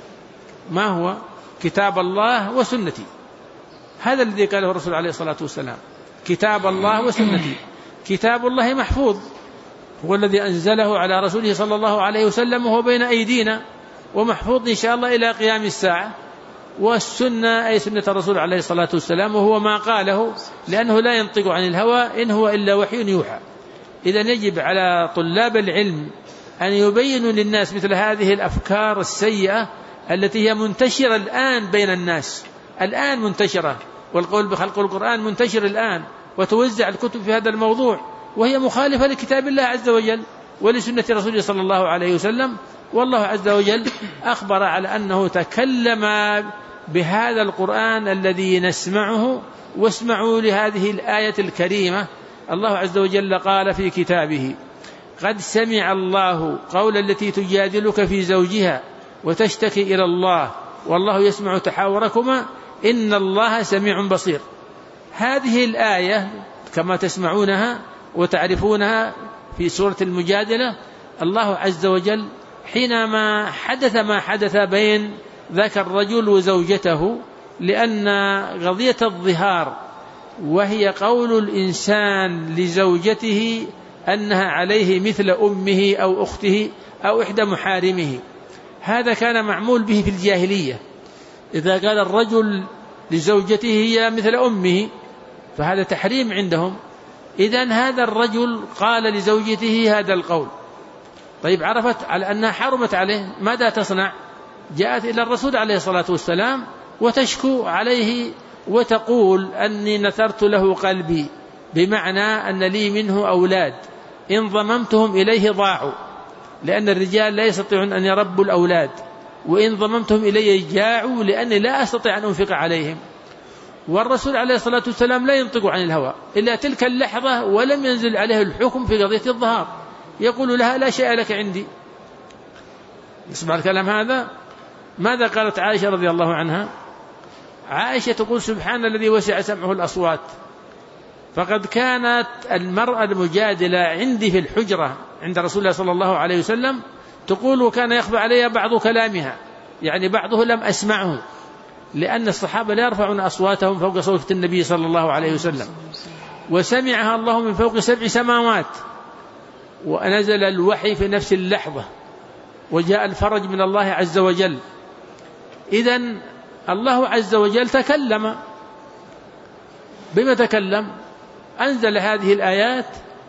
ما هو؟ كتاب الله وسنتي. هذا الذي قاله الرسول عليه الصلاة والسلام، كتاب الله وسنتي. كتاب الله محفوظ، هو الذي أنزله على رسوله صلى الله عليه وسلم وهو بين أيدينا ومحفوظ إن شاء الله إلى قيام الساعة. والسنة أي سنة الرسول عليه الصلاة والسلام، وهو ما قاله لأنه لا ينطق عن الهوى إن هو إلا وحي يوحى. إذن يجب على طلاب العلم أن يبينوا للناس مثل هذه الأفكار السيئة التي هي منتشرة الآن بين الناس، الآن منتشرة، والقول بخلق القرآن منتشر الآن، وتوزع الكتب في هذا الموضوع، وهي مخالفة لكتاب الله عز وجل ولسنة رسوله صلى الله عليه وسلم. والله عز وجل أخبر على أنه تكلم بهذا القرآن الذي نسمعه. واسمعوا لهذه الآية الكريمة. الله عز وجل قال في كتابه قد سمع الله قول التي تجادلك في زوجها وتشتكي إلى الله والله يسمع تحاوركما إن الله سميع بصير. هذه الآية كما تسمعونها وتعرفونها في سورة المجادلة، الله عز وجل حينما حدث ما حدث بين ذاك الرجل وزوجته، لأن قضية الظهار وهي قول الإنسان لزوجته أنها عليه مثل أمه أو أخته أو إحدى محارمه، هذا كان معمول به في الجاهلية. إذا قال الرجل لزوجته هي مثل أمه فهذا تحريم عندهم، إذن هذا الرجل قال لزوجته هذا القول. طيب عرفت على أنها حرمت عليه، ماذا تصنع؟ جاءت إلى الرسول عليه الصلاة والسلام وتشكو عليه وتقول أني نثرت له قلبي، بمعنى أن لي منه أولاد إن ضممتهم إليه ضاعوا، لأن الرجال لا يستطيعون أن يربوا الأولاد، وإن ضممتهم إليه جاعوا لأني لا أستطيع أن أنفق عليهم. والرسول عليه الصلاة والسلام لا ينطق عن الهوى إلا تلك اللحظة، ولم ينزل عليه الحكم في قضية الظهار، يقول لها لا شيء لك عندي. اسمع الكلام هذا. ماذا قالت عائشة رضي الله عنها؟ عائشة تقول سبحان الذي وسع سمعه الأصوات، فقد كانت المرأة المجادلة عندي في الحجرة عند رسول الله صلى الله عليه وسلم تقول وكان يخفى علي بعض كلامها، يعني بعضه لم أسمعه، لأن الصحابة لا يرفعون أصواتهم فوق صوت النبي صلى الله عليه وسلم، وسمعها الله من فوق 7 سماوات، ونزل الوحي في نفس اللحظة، وجاء الفرج من الله عز وجل. إذن الله عز وجل تكلم. بما تكلم؟ أنزل هذه الآيات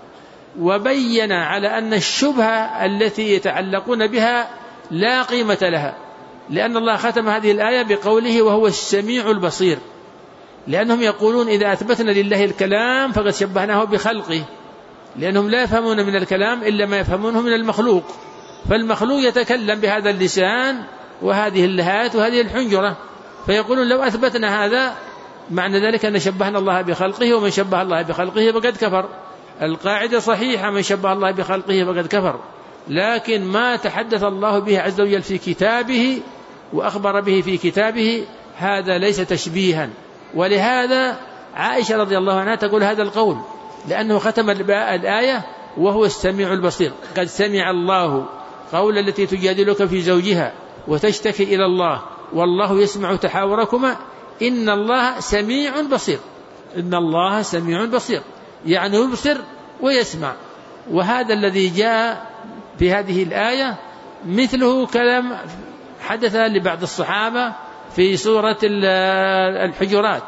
وبين على أن الشبهة التي يتعلقون بها لا قيمة لها، لأن الله ختم هذه الآية بقوله وهو السميع البصير، لأنهم يقولون إذا أثبتنا لله الكلام فقد شبهناه بخلقه، لأنهم لا يفهمون من الكلام إلا ما يفهمونه من المخلوق، فالمخلوق يتكلم بهذا اللسان وهذه اللهات وهذه الحنجرة، فيقولون لو أثبتنا هذا معنى ذلك أن شبهنا الله بخلقه، ومن شبه الله بخلقه فقد كفر. القاعدة صحيحة، من شبه الله بخلقه فقد كفر، لكن ما تحدث الله به عز وجل في كتابه وأخبر به في كتابه هذا ليس تشبيها. ولهذا عائشة رضي الله عنها تقول هذا القول، لأنه ختم الآية وهو السميع البصير. قد سمع الله قول التي تجادلك في زوجها وتشتكي إلى الله والله يسمع تحاوركما إن الله سميع بصير. إن الله سميع بصير يعني يبصر ويسمع. وهذا الذي جاء في هذه الآية مثله كلام حدث لبعض الصحابة في سورة الحجرات.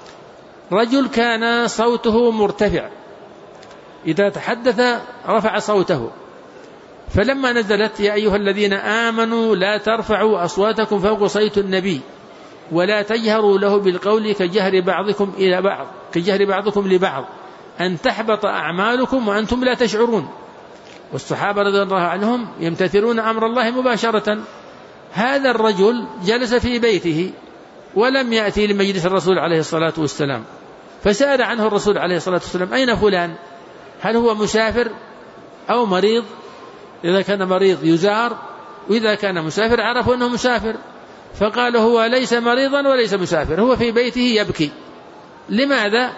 رجل كان صوته مرتفع، إذا تحدث رفع صوته، فلما نزلت يا أيها الذين آمنوا لا ترفعوا أصواتكم فوق صوت النبي ولا تجهروا له بالقول كجهر بعضكم لبعض أن تحبط أعمالكم وأنتم لا تشعرون. والصحابة رضي الله عنهم يمتثلون أمر الله مباشرة. هذا الرجل جلس في بيته ولم يأتي لمجلس الرسول عليه الصلاة والسلام، فسأل عنه الرسول عليه الصلاة والسلام أين فلان؟ هل هو مسافر أو مريض؟ إذا كان مريض يزار، وإذا كان مسافر عرفوا أنه مسافر، فقال هو ليس مريضا وليس مسافر، هو في بيته يبكي. لماذا؟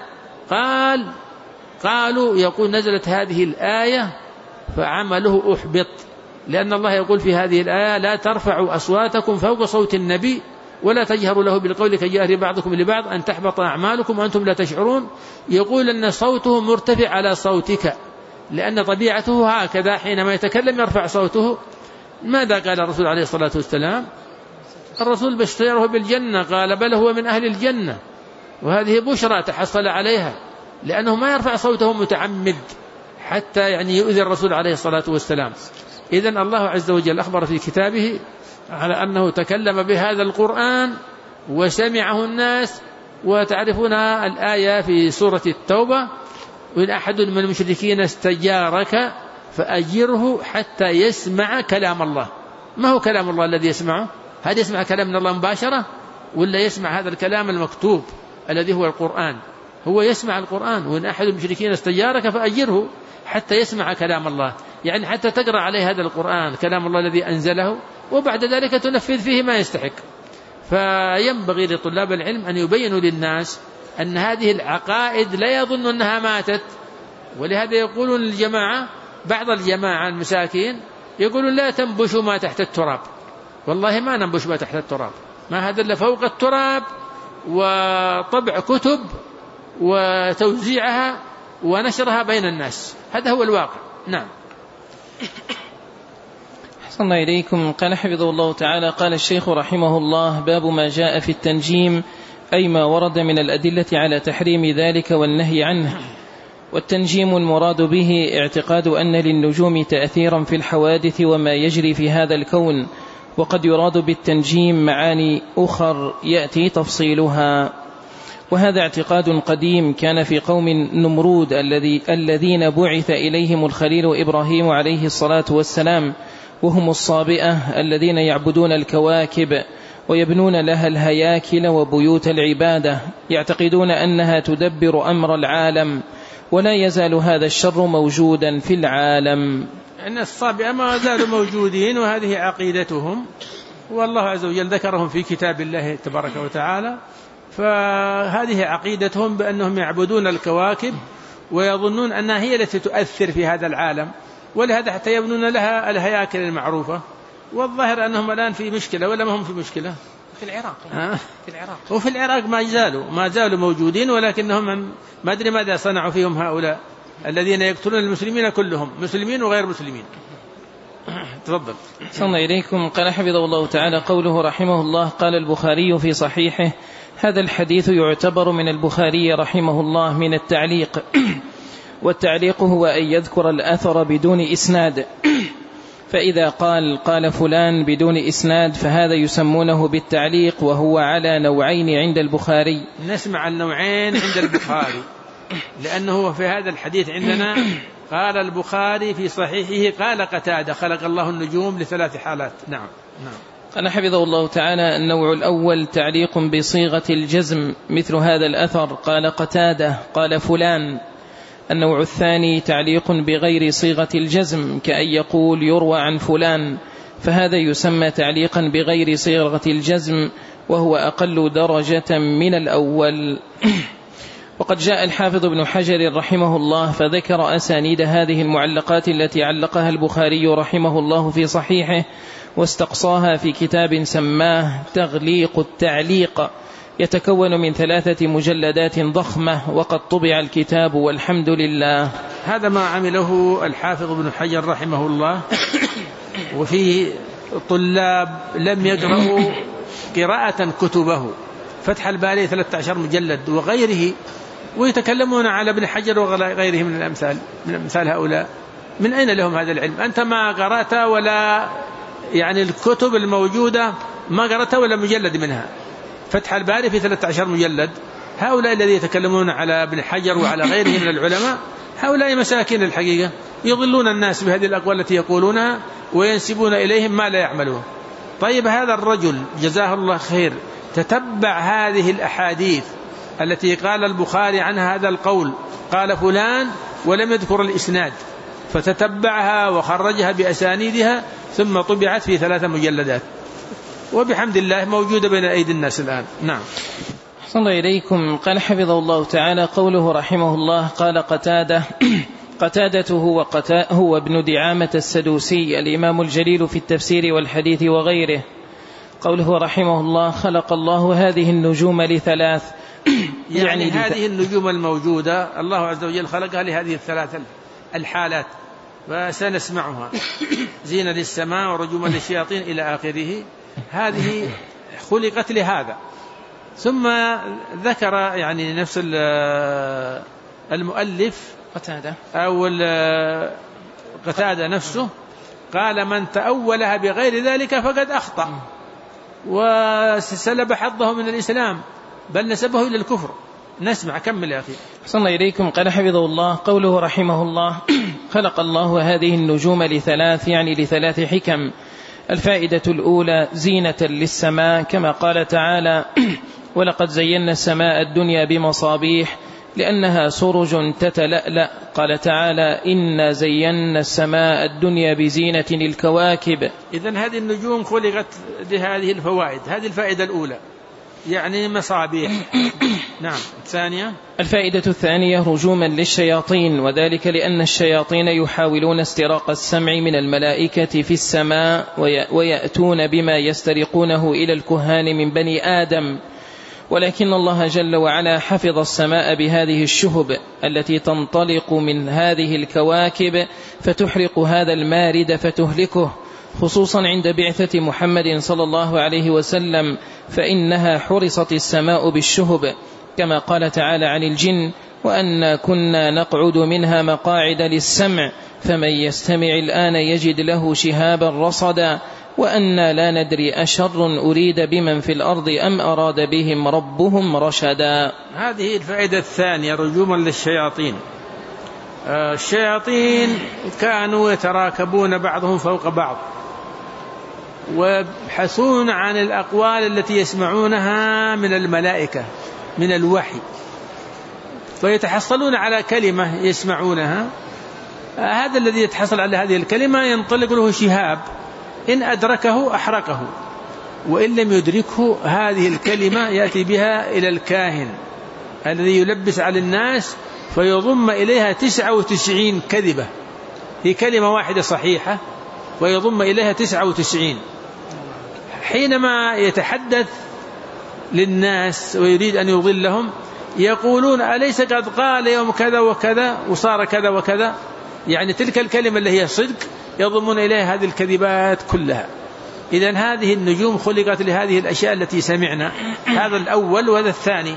قالوا يقول نزلت هذه الآية فعمله أحبط، لأن الله يقول في هذه الآية لا ترفعوا أصواتكم فوق صوت النبي ولا تجهروا له بالقول كجهر بعضكم لبعض أن تحبط أعمالكم وأنتم لا تشعرون. يقول أن صوته مرتفع على صوتك، لأن طبيعته هكذا حينما يتكلم يرفع صوته. ماذا قال الرسول عليه الصلاة والسلام؟ الرسول بشره بالجنة، قال بل هو من أهل الجنة، وهذه بشرى تحصل عليها، لأنه ما يرفع صوته متعمد حتى يعني يؤذي الرسول عليه الصلاة والسلام. إذن الله عز وجل أخبر في كتابه على أنه تكلم بهذا القرآن وسمعه الناس. وتعرفون الآية في سورة التوبة وإن أحد من المشركين استجارك فأجره حتى يسمع كلام الله. ما هو كلام الله الذي يسمعه؟ هل يسمع كلام من الله مباشرة ولا يسمع هذا الكلام المكتوب الذي هو القرآن؟ هو يسمع القرآن. وإن أحد المشركين استجارك فأجره حتى يسمع كلام الله، يعني حتى تقرأ عليه هذا القرآن كلام الله الذي أنزله، وبعد ذلك تنفذ فيه ما يستحق. فينبغي لطلاب العلم أن يبينوا للناس أن هذه العقائد لا يظن أنها ماتت. ولهذا يقولون الجماعة، بعض الجماعة المساكين يقولون لا تنبشوا ما تحت التراب. والله ما ننبش ما تحت التراب، ما هذا إلا فوق التراب وطبع كتب وتوزيعها ونشرها بين الناس، هذا هو الواقع. نعم. أحسن إليكم. قال حفظه الله تعالى قال الشيخ رحمه الله باب ما جاء في التنجيم، أي ما ورد من الأدلة على تحريم ذلك والنهي عنه. والتنجيم المراد به اعتقاد أن للنجوم تأثيرا في الحوادث وما يجري في هذا الكون، وقد يراد بالتنجيم معاني أخر يأتي تفصيلها. وهذا اعتقاد قديم كان في قوم نمرود الذين بعث إليهم الخليل إبراهيم عليه الصلاة والسلام، وهم الصابئة الذين يعبدون الكواكب ويبنون لها الهياكل وبيوت العبادة، يعتقدون أنها تدبر أمر العالم، ولا يزال هذا الشر موجودا في العالم. أن الصابئة ما زالوا موجودين، وهذه عقيدتهم، والله عز وجل ذكرهم في كتاب الله تبارك وتعالى. فهذه عقيدتهم بأنهم يعبدون الكواكب ويظنون أنها هي التي تؤثر في هذا العالم، ولهذا حتى يبنون لها الهياكل المعروفة. والظاهر أنهم الآن في مشكلة، ولا ما هم في مشكلة في العراق. في العراق وفي العراق ما زالوا موجودين، ولكنهم ما أدري ماذا صنعوا فيهم هؤلاء الذين يقتلون المسلمين كلهم، مسلمين وغير مسلمين. تفضل. صلى إليكم. قال حفظه الله تعالى: قوله رحمه الله: قال البخاري في صحيحه. هذا الحديث يعتبر من البخاري رحمه الله من التعليق، والتعليق هو أن يذكر الأثر بدون إسناد، فإذا قال فلان بدون إسناد فهذا يسمونه بالتعليق، وهو على نوعين عند البخاري. نسمع النوعين عند البخاري، لأنه في هذا الحديث عندنا قال البخاري في صحيحه قال قتادة خلق الله النجوم ل3 حالات. نعم. قال حفظه الله تعالى: النوع الأول تعليق بصيغة الجزم مثل هذا الأثر قال قتادة قال فلان. النوع الثاني تعليق بغير صيغة الجزم، كأن يقول يروى عن فلان، فهذا يسمى تعليقا بغير صيغة الجزم، وهو أقل درجة من الأول. وقد جاء الحافظ ابن حجر رحمه الله فذكر أسانيد هذه المعلقات التي علقها البخاري رحمه الله في صحيحه، واستقصاها في كتاب سماه تغليق التعليق، يتكون من 3 مجلدات ضخمة، وقد طبع الكتاب والحمد لله. هذا ما عمله الحافظ ابن حجر رحمه الله، وفيه طلاب لم يقرأوا قراءة كتبه، فتح الباري 13 مجلد وغيره، ويتكلمون على ابن حجر وغيره من الأمثال هؤلاء. من أين لهم هذا العلم؟ أنت ما قرأت ولا يعني الكتب الموجودة ما قرأت ولا مجلد منها. فتح الباري في 13 مجلد. هؤلاء الذين يتكلمون على ابن حجر وعلى غيره من العلماء هؤلاء مساكين الحقيقة، يضلون الناس بهذه الأقوال التي يقولونها وينسبون إليهم ما لا يعملون. طيب هذا الرجل جزاه الله خير تتبع هذه الأحاديث التي قال البخاري عنها هذا القول قال فلان ولم يذكر الإسناد، فتتبعها وخرجها بأسانيدها، ثم طبعت في 3 مجلدات، وبحمد الله موجودة بين أيدي الناس الآن. نعم. صلى الله إليكم. قال حفظه الله تعالى: قوله رحمه الله قال قتادة هو ابن دعامة السدوسي الإمام الجليل في التفسير والحديث وغيره. قوله رحمه الله: خلق الله هذه النجوم ل3 يعني هذه النجوم الموجودة الله عز وجل خلقها لهذه ال3 الحالات، وسنسمعها: زينة للسماء ورجوما للشياطين إلى آخره. هذه خلقت لهذا. ثم ذكر يعني نفس المؤلف قتادة أو قتادة نفسه قال: من تأولها بغير ذلك فقد أخطأ وسلب حظه من الإسلام، بل نسبه إلى الكفر. نسمع. كمل يا أخي. صلى الله إليكم. قال حفظه الله: قوله رحمه الله: خلق الله هذه النجوم ل3 يعني ل3 حكم. الفائدة الأولى زينة للسماء، كما قال تعالى: ولقد زينا السماء الدنيا بمصابيح، لأنها سرج تتلألأ. قال تعالى: إنا زينا السماء الدنيا بزينة الكواكب. إذن هذه النجوم خلقت لهذه الفوائد. هذه الفائدة الأولى يعني مصابيح. نعم. الثانية الفائدة الثانية رجوما للشياطين، وذلك لأن الشياطين يحاولون استراق السمع من الملائكة في السماء، ويأتون بما يسترقونه إلى الكهان من بني آدم، ولكن الله جل وعلا حفظ السماء بهذه الشهب التي تنطلق من هذه الكواكب فتحرق هذا المارد فتهلكه، خصوصا عند بعثة محمد صلى الله عليه وسلم، فإنها حرصت السماء بالشهب، كما قال تعالى عن الجن: وأن كنا نقعد منها مقاعد للسمع فمن يستمع الآن يجد له شهابا رصدا وأنا لا ندري أشر أريد بمن في الأرض أم أراد بهم ربهم رشدا. هذه الفائدة الثانية رجوما للشياطين. الشياطين كانوا يتراكبون بعضهم فوق بعض ويبحثون عن الأقوال التي يسمعونها من الملائكة من الوحي، فيتحصلون على كلمة يسمعونها، هذا الذي يتحصل على هذه الكلمة ينطلق له شهاب، إن أدركه أحرقه، وإن لم يدركه هذه الكلمة يأتي بها إلى الكاهن الذي يلبس على الناس فيضم إليها 99 كذبة، هي كلمة واحدة صحيحة ويضم إليها 99. حينما يتحدث للناس ويريد أن يضلهم يقولون أليس قد قال يوم كذا وكذا وصار كذا وكذا، يعني تلك الكلمة اللي هي صدق يضمون إليها هذه الكذبات كلها. إذن هذه النجوم خلقت لهذه الأشياء التي سمعنا، هذا الأول وهذا الثاني.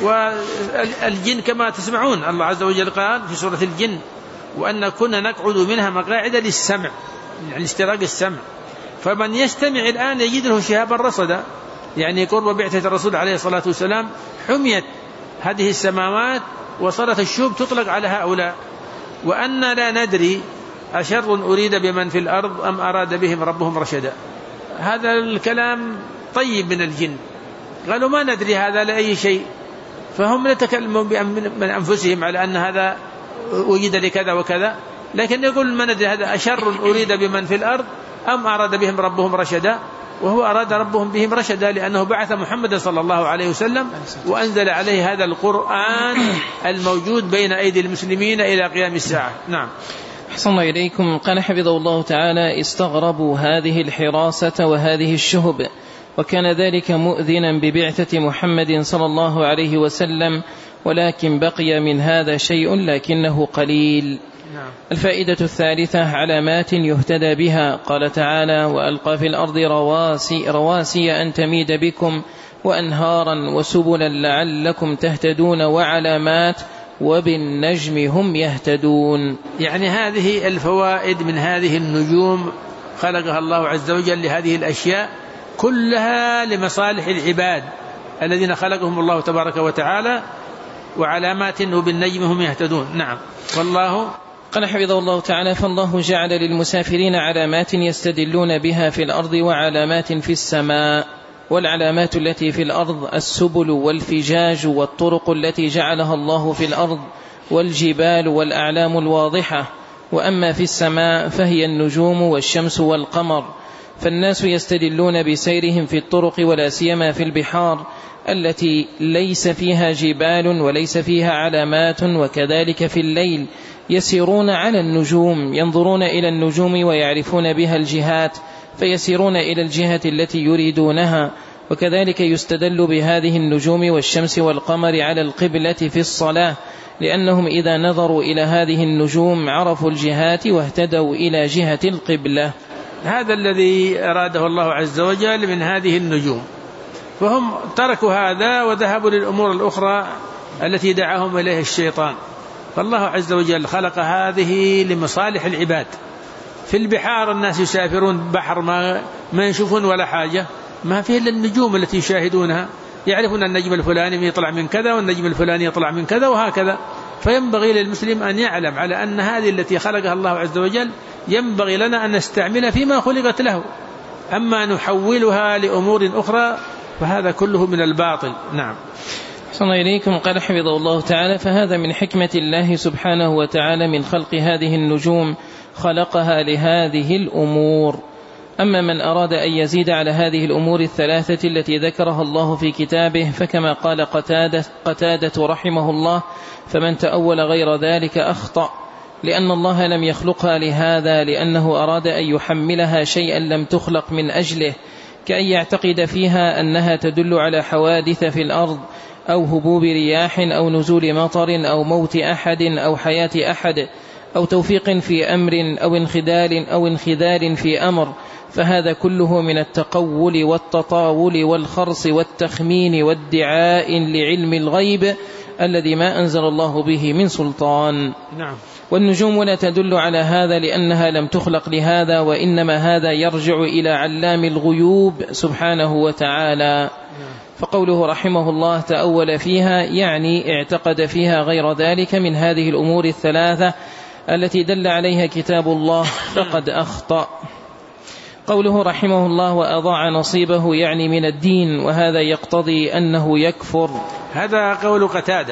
والجن كما تسمعون الله عز وجل قال في سورة الجن وأن كنا نقعد منها مقاعد للسمع، يعني استراق السمع، فمن يستمع الآن يجد له شهابا رصدا، يعني قرب بعثة الرسول عليه الصلاة والسلام حميت هذه السماوات وصارت الشهب تطلق على هؤلاء. وأن لا ندري أشر أريد بمن في الأرض أم أراد بهم ربهم رشدا. هذا الكلام طيب من الجن، قالوا ما ندري هذا لأي شيء، فهم يتكلمون من أنفسهم على أن هذا وجد لكذا وكذا، لكن يقول ما ندري هذا أشر أريد بمن في الأرض أم أراد بهم ربهم رشدا، وهو أراد ربهم بهم رشدا لأنه بعث محمد صلى الله عليه وسلم وأنزل عليه هذا القرآن الموجود بين أيدي المسلمين إلى قيام الساعة. نعم. أحسن إليكم. قال حفظه الله تعالى استغربوا هذه الحراسة وهذه الشهب، وكان ذلك مؤذنا ببعثة محمد صلى الله عليه وسلم، ولكن بقي من هذا شيء لكنه قليل. الفائدة الثالثة علامات يهتدى بها. قال تعالى وألقى في الأرض رواسي أن تميد بكم وأنهارا وسبلا لعلكم تهتدون وعلامات وبالنجم هم يهتدون. يعني هذه الفوائد من هذه النجوم خلقها الله عز وجل لهذه الأشياء كلها لمصالح العباد الذين خلقهم الله تبارك وتعالى، وعلامات وبالنجم هم يهتدون. نعم. والله قال حفظه الله تعالى فالله جعل للمسافرين علامات يستدلون بها في الأرض وعلامات في السماء. والعلامات التي في الأرض السبل والفجاج والطرق التي جعلها الله في الأرض والجبال والأعلام الواضحة. وأما في السماء فهي النجوم والشمس والقمر، فالناس يستدلون بسيرهم في الطرق ولا سيما في البحار التي ليس فيها جبال وليس فيها علامات. وكذلك في الليل يسيرون على النجوم، ينظرون إلى النجوم ويعرفون بها الجهات فيسيرون إلى الجهة التي يريدونها. وكذلك يستدل بهذه النجوم والشمس والقمر على القبلة في الصلاة، لأنهم إذا نظروا إلى هذه النجوم عرفوا الجهات واهتدوا إلى جهة القبلة. هذا الذي أراده الله عز وجل من هذه النجوم، فهم تركوا هذا وذهبوا للأمور الأخرى التي دعاهم إليها الشيطان. فالله عز وجل خلق هذه لمصالح العباد. في البحار الناس يسافرون بحر ما يشوفون ولا حاجة، ما فيه إلا النجوم التي يشاهدونها، يعرفون النجم الفلاني يطلع من كذا والنجم الفلاني يطلع من كذا وهكذا. فينبغي للمسلم أن يعلم على أن هذه التي خلقها الله عز وجل ينبغي لنا أن نستعملها فيما خلقت له، أما نحولها لأمور أخرى فهذا كله من الباطل. نعم. صلى إليكم. قال حفظه الله تعالى فهذا من حكمة الله سبحانه وتعالى من خلق هذه النجوم، خلقها لهذه الأمور. أما من أراد أن يزيد على هذه الأمور الثلاثة التي ذكرها الله في كتابه فكما قال قتادة رحمه الله فمن تأول غير ذلك أخطأ، لأن الله لم يخلقها لهذا، لأنه أراد أن يحملها شيئا لم تخلق من أجله، كأن يعتقد فيها أنها تدل على حوادث في الأرض أو هبوب رياح أو نزول مطر أو موت أحد أو حياة أحد أو توفيق في أمر أو انخذال في أمر، فهذا كله من التقول والتطاول والخرص والتخمين وادعاء لعلم الغيب الذي ما أنزل الله به من سلطان. نعم. والنجوم لا تدل على هذا لأنها لم تخلق لهذا، وإنما هذا يرجع إلى علام الغيوب سبحانه وتعالى. فقوله رحمه الله تأول فيها يعني اعتقد فيها غير ذلك من هذه الأمور الثلاثة التي دل عليها كتاب الله فقد أخطأ. قوله رحمه الله وأضاع نصيبه يعني من الدين، وهذا يقتضي أنه يكفر. هذا قول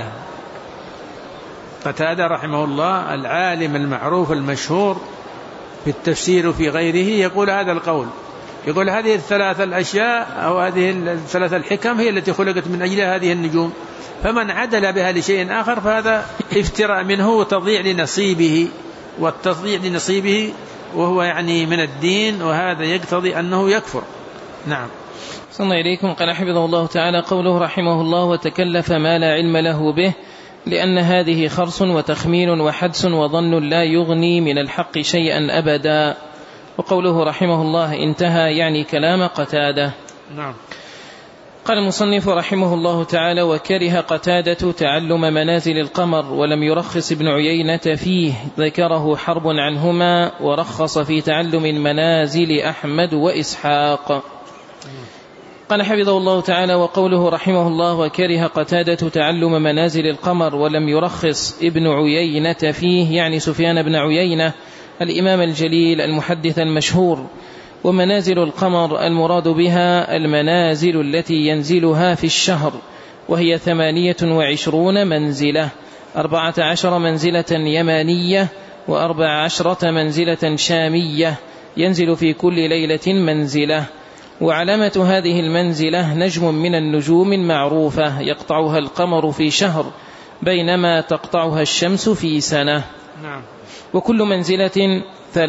قتادة رحمه الله العالم المعروف المشهور في التفسير وفي غيره، يقول هذا القول، يقول هذه الثلاث الأشياء أو هذه الثلاث الحكم هي التي خلقت من أجل هذه النجوم، فمن عدل بها لشيء آخر فهذا افتراء منه وتضيع لنصيبه، والتضييع لنصيبه وهو يعني من الدين، وهذا يقتضي أنه يكفر. نعم. صلى الله إليكم. قال حفظه الله تعالى قوله رحمه الله وتكلف ما لا علم له به، لأن هذه خرص وتخمين وحدس وظن لا يغني من الحق شيئا أبدا. وقوله رحمه الله انتهى يعني كلام قتادة. نعم. قال المصنف رحمه الله تعالى وكره قتادة تعلم منازل القمر ولم يرخص ابن عيينة فيه، ذكره حرب عنهما ورخص في تعلم المنازل أحمد وإسحاق. قال حفظه الله تعالى وقوله رحمه الله وكره قتادة تعلم منازل القمر ولم يرخص ابن عيينة فيه يعني سفيان بن عيينة الإمام الجليل المحدث المشهور. ومنازل القمر المراد بها المنازل التي ينزلها في الشهر، وهي 28 منزلة، 14 منزلة يمانية و14 منزلة شامية، ينزل في كل ليلة منزلة. وعلامة هذه المنزلة نجم من النجوم معروفة يقطعها القمر في شهر بينما تقطعها الشمس في سنة. نعم. وكل منزلة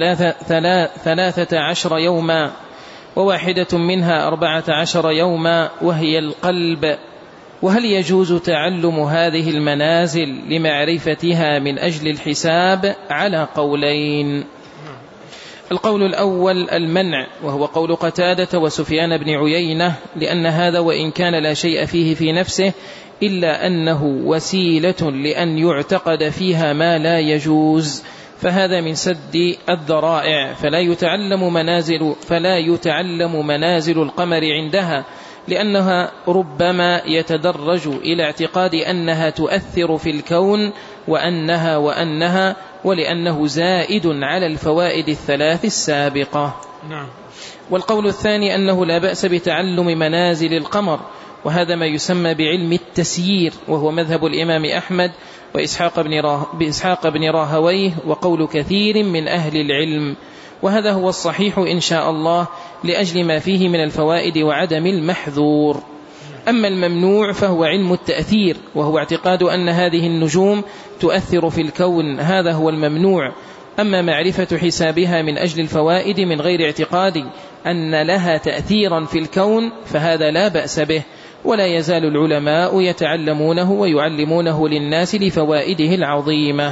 13 يوما، وواحدة منها 14 يوما وهي القلب. وهل يجوز تعلم هذه المنازل لمعرفتها من أجل الحساب؟ على قولين. القول الأول المنع، وهو قول قتادة وسفيان بن عيينة، لأن هذا وإن كان لا شيء فيه في نفسه إلا أنه وسيلة لأن يعتقد فيها ما لا يجوز، فهذا من سد الذرائع، فلا يتعلم منازل القمر عندها، لأنها ربما يتدرج إلى اعتقاد أنها تؤثر في الكون وأنها ولأنه زائد على الفوائد الثلاث السابقة. نعم. والقول الثاني أنه لا بأس بتعلم منازل القمر، وهذا ما يسمى بعلم التسيير، وهو مذهب الإمام أحمد وإسحاق بن راهويه وقول كثير من أهل العلم، وهذا هو الصحيح إن شاء الله لأجل ما فيه من الفوائد وعدم المحذور. أما الممنوع فهو علم التأثير، وهو اعتقاد أن هذه النجوم تؤثر في الكون، هذا هو الممنوع. أما معرفة حسابها من أجل الفوائد من غير اعتقاد أن لها تأثيرا في الكون فهذا لا بأس به، ولا يزال العلماء يتعلمونه ويعلمونه للناس لفوائده العظيمة.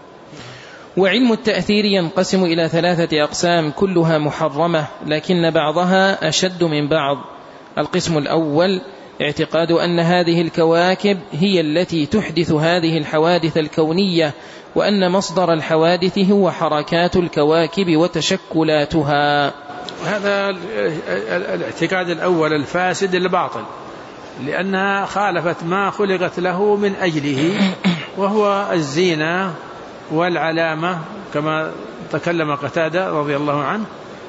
وعلم التأثير ينقسم إلى 3 أقسام كلها محرمة، لكن بعضها أشد من بعض. القسم الأول اعتقاد أن هذه الكواكب هي التي تحدث هذه الحوادث الكونية، وأن مصدر الحوادث هو حركات الكواكب وتشكلاتها. هذا الاعتقاد الأول الفاسد الباطل، لأنها خالفت ما خلقت له من أجله، وهو الزينة والعلامة كما تكلم قتادة رضي الله عنه،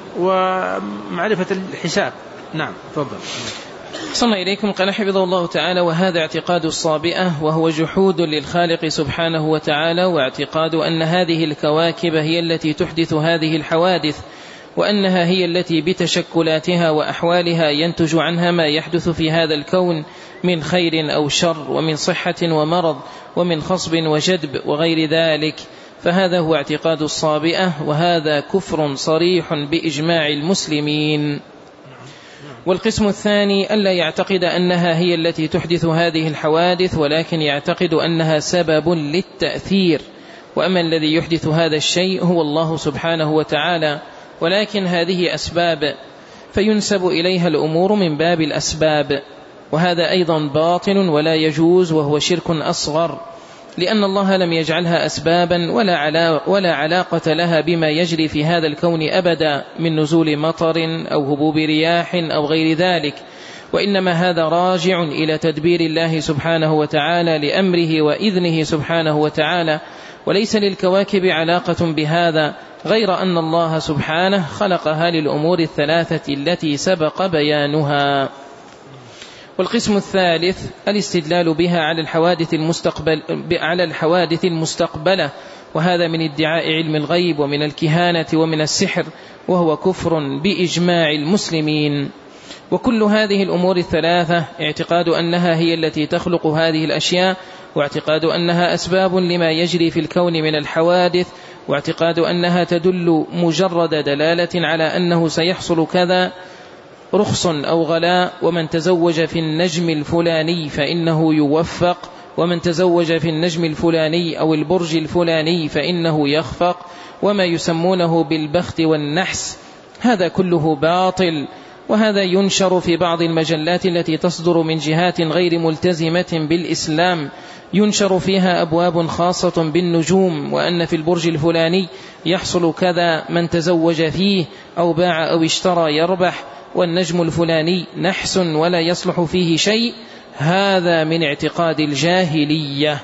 ومعرفة الحساب. نعم. تفضل. صلى إليكم. قال حفظه الله تعالى وهذا اعتقاد الصابئة، وهو جحود للخالق سبحانه وتعالى، واعتقاد أن هذه الكواكب هي التي تحدث هذه الحوادث، وأنها هي التي بتشكلاتها وأحوالها ينتج عنها ما يحدث في هذا الكون من خير أو شر، ومن صحة ومرض، ومن خصب وجدب وغير ذلك، فهذا هو اعتقاد الصابئة، وهذا كفر صريح بإجماع المسلمين. والقسم الثاني ألا يعتقد أنها هي التي تحدث هذه الحوادث، ولكن يعتقد أنها سبب للتأثير، وأما الذي يحدث هذا الشيء هو الله سبحانه وتعالى، ولكن هذه أسباب فينسب إليها الأمور من باب الأسباب. وهذا أيضا باطل ولا يجوز، وهو شرك أصغر، لأن الله لم يجعلها أسبابا ولا علاقة لها بما يجري في هذا الكون أبدا من نزول مطر أو هبوب رياح أو غير ذلك، وإنما هذا راجع إلى تدبير الله سبحانه وتعالى لأمره وإذنه سبحانه وتعالى، وليس للكواكب علاقة بهذا، غير أن الله سبحانه خلقها للأمور الثلاثة التي سبق بيانها. والقسم الثالث الاستدلال بها على الحوادث المستقبلة، وهذا من ادعاء علم الغيب ومن الكهانة ومن السحر، وهو كفر بإجماع المسلمين. وكل هذه الأمور الثلاثة اعتقاد أنها هي التي تخلق هذه الأشياء، واعتقاد أنها أسباب لما يجري في الكون من الحوادث، واعتقاد أنها تدل مجرد دلالة على أنه سيحصل كذا، رخص أو غلاء، ومن تزوج في النجم الفلاني فإنه يوفق، ومن تزوج في النجم الفلاني أو البرج الفلاني فإنه يخفق، وما يسمونه بالبخت والنحس، هذا كله باطل. وهذا ينشر في بعض المجلات التي تصدر من جهات غير ملتزمة بالإسلام، ينشر فيها أبواب خاصة بالنجوم، وأن في البرج الفلاني يحصل كذا، من تزوج فيه أو باع أو اشترى يربح، والنجم الفلاني نحس ولا يصلح فيه شيء. هذا من اعتقاد الجاهلية.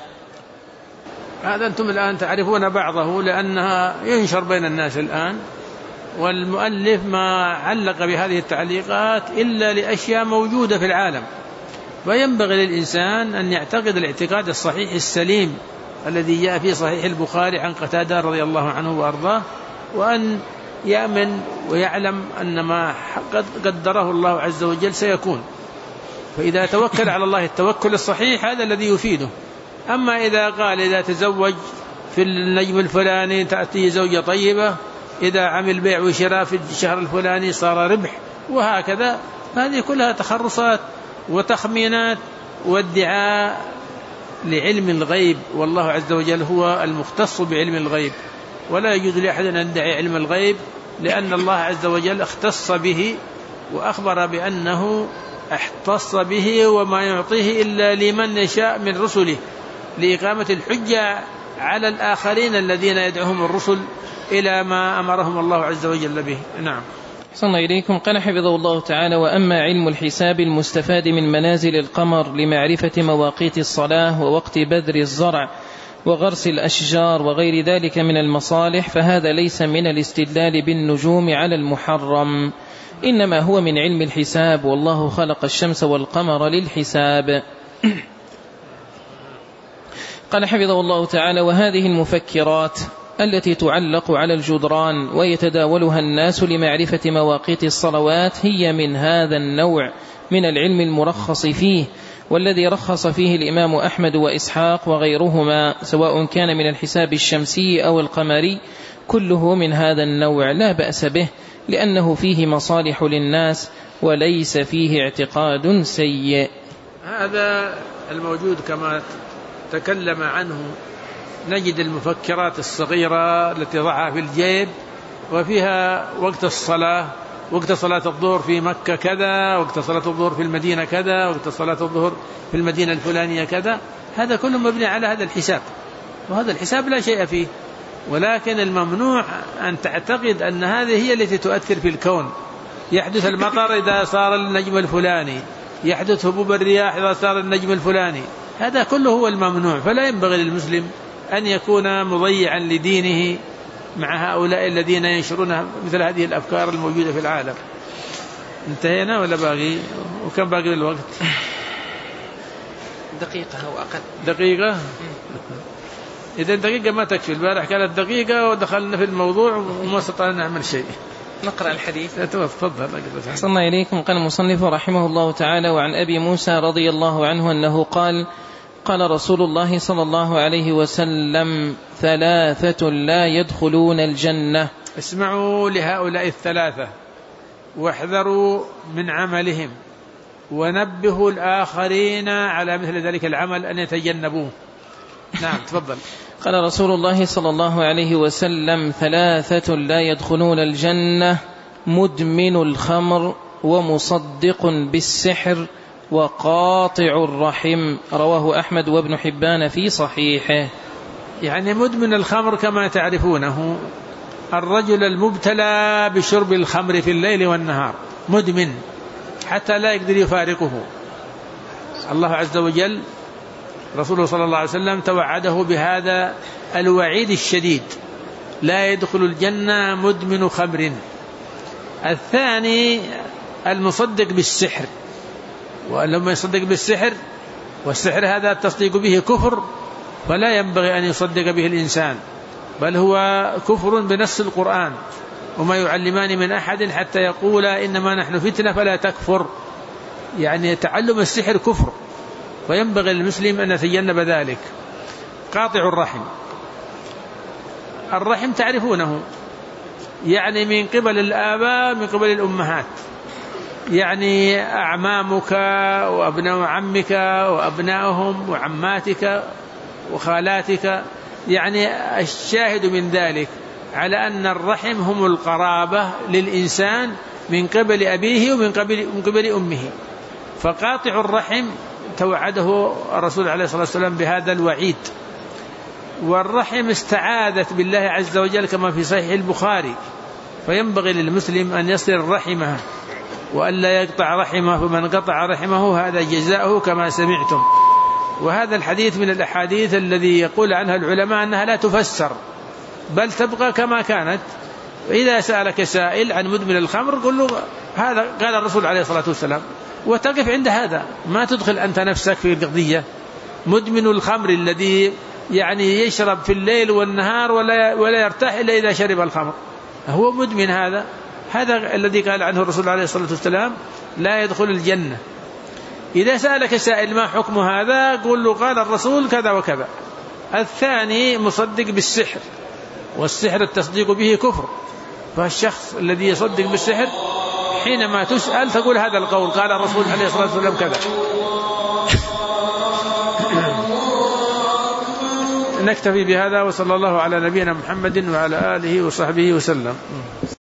هذا أنتم الآن تعرفون بعضه لأنها ينشر بين الناس الآن، والمؤلف ما علق بهذه التعليقات إلا لأشياء موجودة في العالم، فينبغي للإنسان أن يعتقد الاعتقاد الصحيح السليم الذي جاء في صحيح البخاري عن قتادة رضي الله عنه وأرضاه، وأن يأمن ويعلم أن ما قد قدره الله عز وجل سيكون. فإذا توكل على الله التوكل الصحيح هذا الذي يفيده. أما إذا قال إذا تزوج في النجم الفلاني تأتي زوجة طيبة، إذا عمل بيع وشراء في الشهر الفلاني صار ربح، وهكذا، هذه كلها تخرصات وتخمينات وادعاء لعلم الغيب، والله عز وجل هو المختص بعلم الغيب، ولا يجوز لأحد أن يدعي علم الغيب، لأن الله عز وجل اختص به وأخبر بأنه اختص به وما يعطيه إلا لمن يشاء من رسله، لإقامة الحجة على الآخرين الذين يدعوهم الرسل إلى ما أمرهم الله عز وجل به. نعم. صلى إليكم. قال حفظه الله تعالى: وأما علم الحساب المستفاد من منازل القمر لمعرفة مواقيت الصلاة ووقت بذر الزرع وغرس الأشجار وغير ذلك من المصالح، فهذا ليس من الاستدلال بالنجوم على المحرم، إنما هو من علم الحساب، والله خلق الشمس والقمر للحساب. قال حفظه الله تعالى: وهذه المفكرات التي تعلق على الجدران ويتداولها الناس لمعرفة مواقيت الصلوات هي من هذا النوع من العلم المرخص فيه، والذي رخص فيه الإمام أحمد وإسحاق وغيرهما، سواء كان من الحساب الشمسي أو القمري، كله من هذا النوع، لا بأس به، لأنه فيه مصالح للناس وليس فيه اعتقاد سيء. هذا الموجود كما تكلم عنه، نجد المفكرات الصغيرة التي ضعها في الجيب وفيها وقت الصلاة، وقت صلاة الظهر في مكة كذا، وقت صلاة الظهر في المدينة كذا، وقت صلاة الظهر في المدينة الفلانية كذا، هذا كله مبني على هذا الحساب، وهذا الحساب لا شيء فيه. ولكن الممنوع أن تعتقد أن هذه هي التي تؤثر في الكون، يحدث المطر إذا صار النجم الفلاني، يحدث هبوب الرياح إذا صار النجم الفلاني، هذا كله هو الممنوع. فلا ينبغي للمسلم أن يكون مضيعا لدينه مع هؤلاء الذين ينشرون مثل هذه الأفكار الموجودة في العالم. انتهينا ولا باقي؟ وكم باقي الوقت؟ دقيقة أو أقل. دقيقة؟ إذا دقيقة ما تكفي، البارح كانت دقيقة ودخلنا في الموضوع وما استطعنا نعمل شيء. نقرأ الحديث. تفضل. أحسن الله إليكم. قال المصنف رحمه الله تعالى: وعن أبي موسى رضي الله عنه أنه قال: قال رسول الله صلى الله عليه وسلم: ثلاثة لا يدخلون الجنة. اسمعوا لهؤلاء الثلاثة واحذروا من عملهم، ونبهوا الآخرين على مثل ذلك العمل أن يتجنبوه. نعم تفضل. قال رسول الله صلى الله عليه وسلم: ثلاثة لا يدخلون الجنة: مدمن الخمر، ومصدق بالسحر، وقاطع الرحم. رواه أحمد وابن حبان في صحيحه. يعني مدمن الخمر كما تعرفونه الرجل المبتلى بشرب الخمر في الليل والنهار، مدمن حتى لا يقدر يفارقه. الله عز وجل رسوله صلى الله عليه وسلم توعده بهذا الوعيد الشديد: لا يدخل الجنة مدمن خمر. الثاني المصدق بالسحر، ولما يصدق بالسحر، والسحر هذا التصديق به كفر، فلا ينبغي أن يصدق به الإنسان، بل هو كفر بنص القرآن: وما يعلمان من أحد حتى يقولا إنما نحن فتنة فلا تكفر. يعني تعلم السحر كفر، وينبغي للمسلم أن يتجنب ذلك. قاطع الرحم، الرحم تعرفونه، يعني من قبل الآباء من قبل الأمهات، يعني أعمامك وأبناء عمك وأبنائهم وعماتك وخالاتك. يعني الشاهد من ذلك على أن الرحم هم القرابة للإنسان من قبل أبيه ومن قبل أمه. فقاطع الرحم توعده الرسول عليه الصلاة والسلام بهذا الوعيد. والرحم استعاذت بالله عز وجل كما في صحيح البخاري، فينبغي للمسلم أن يصل رحمه وألا يقطع رحمه، فمن قطع رحمه هذا جزاؤه كما سمعتم. وهذا الحديث من الأحاديث الذي يقول عنها العلماء أنها لا تفسر بل تبقى كما كانت. إذا سألك سائل عن مدمن الخمر قل له هذا قال الرسول عليه الصلاة والسلام، وتقف عند هذا، ما تدخل أنت نفسك في القضية. مدمن الخمر الذي يعني يشرب في الليل والنهار ولا يرتاح إلا إذا شرب الخمر، هو مدمن. هذا الذي قال عنه الرسول عليه الصلاة والسلام لا يدخل الجنة. إذا سألك سائل ما حكم هذا قل له قال الرسول كذا وكذا. الثاني مصدق بالسحر، والسحر التصديق به كفر، فالشخص الذي يصدق بالسحر حينما تسأل تقول هذا القول قال الرسول عليه الصلاة والسلام كذا. نكتفي بهذا، وصلى الله على نبينا محمد وعلى آله وصحبه وسلم.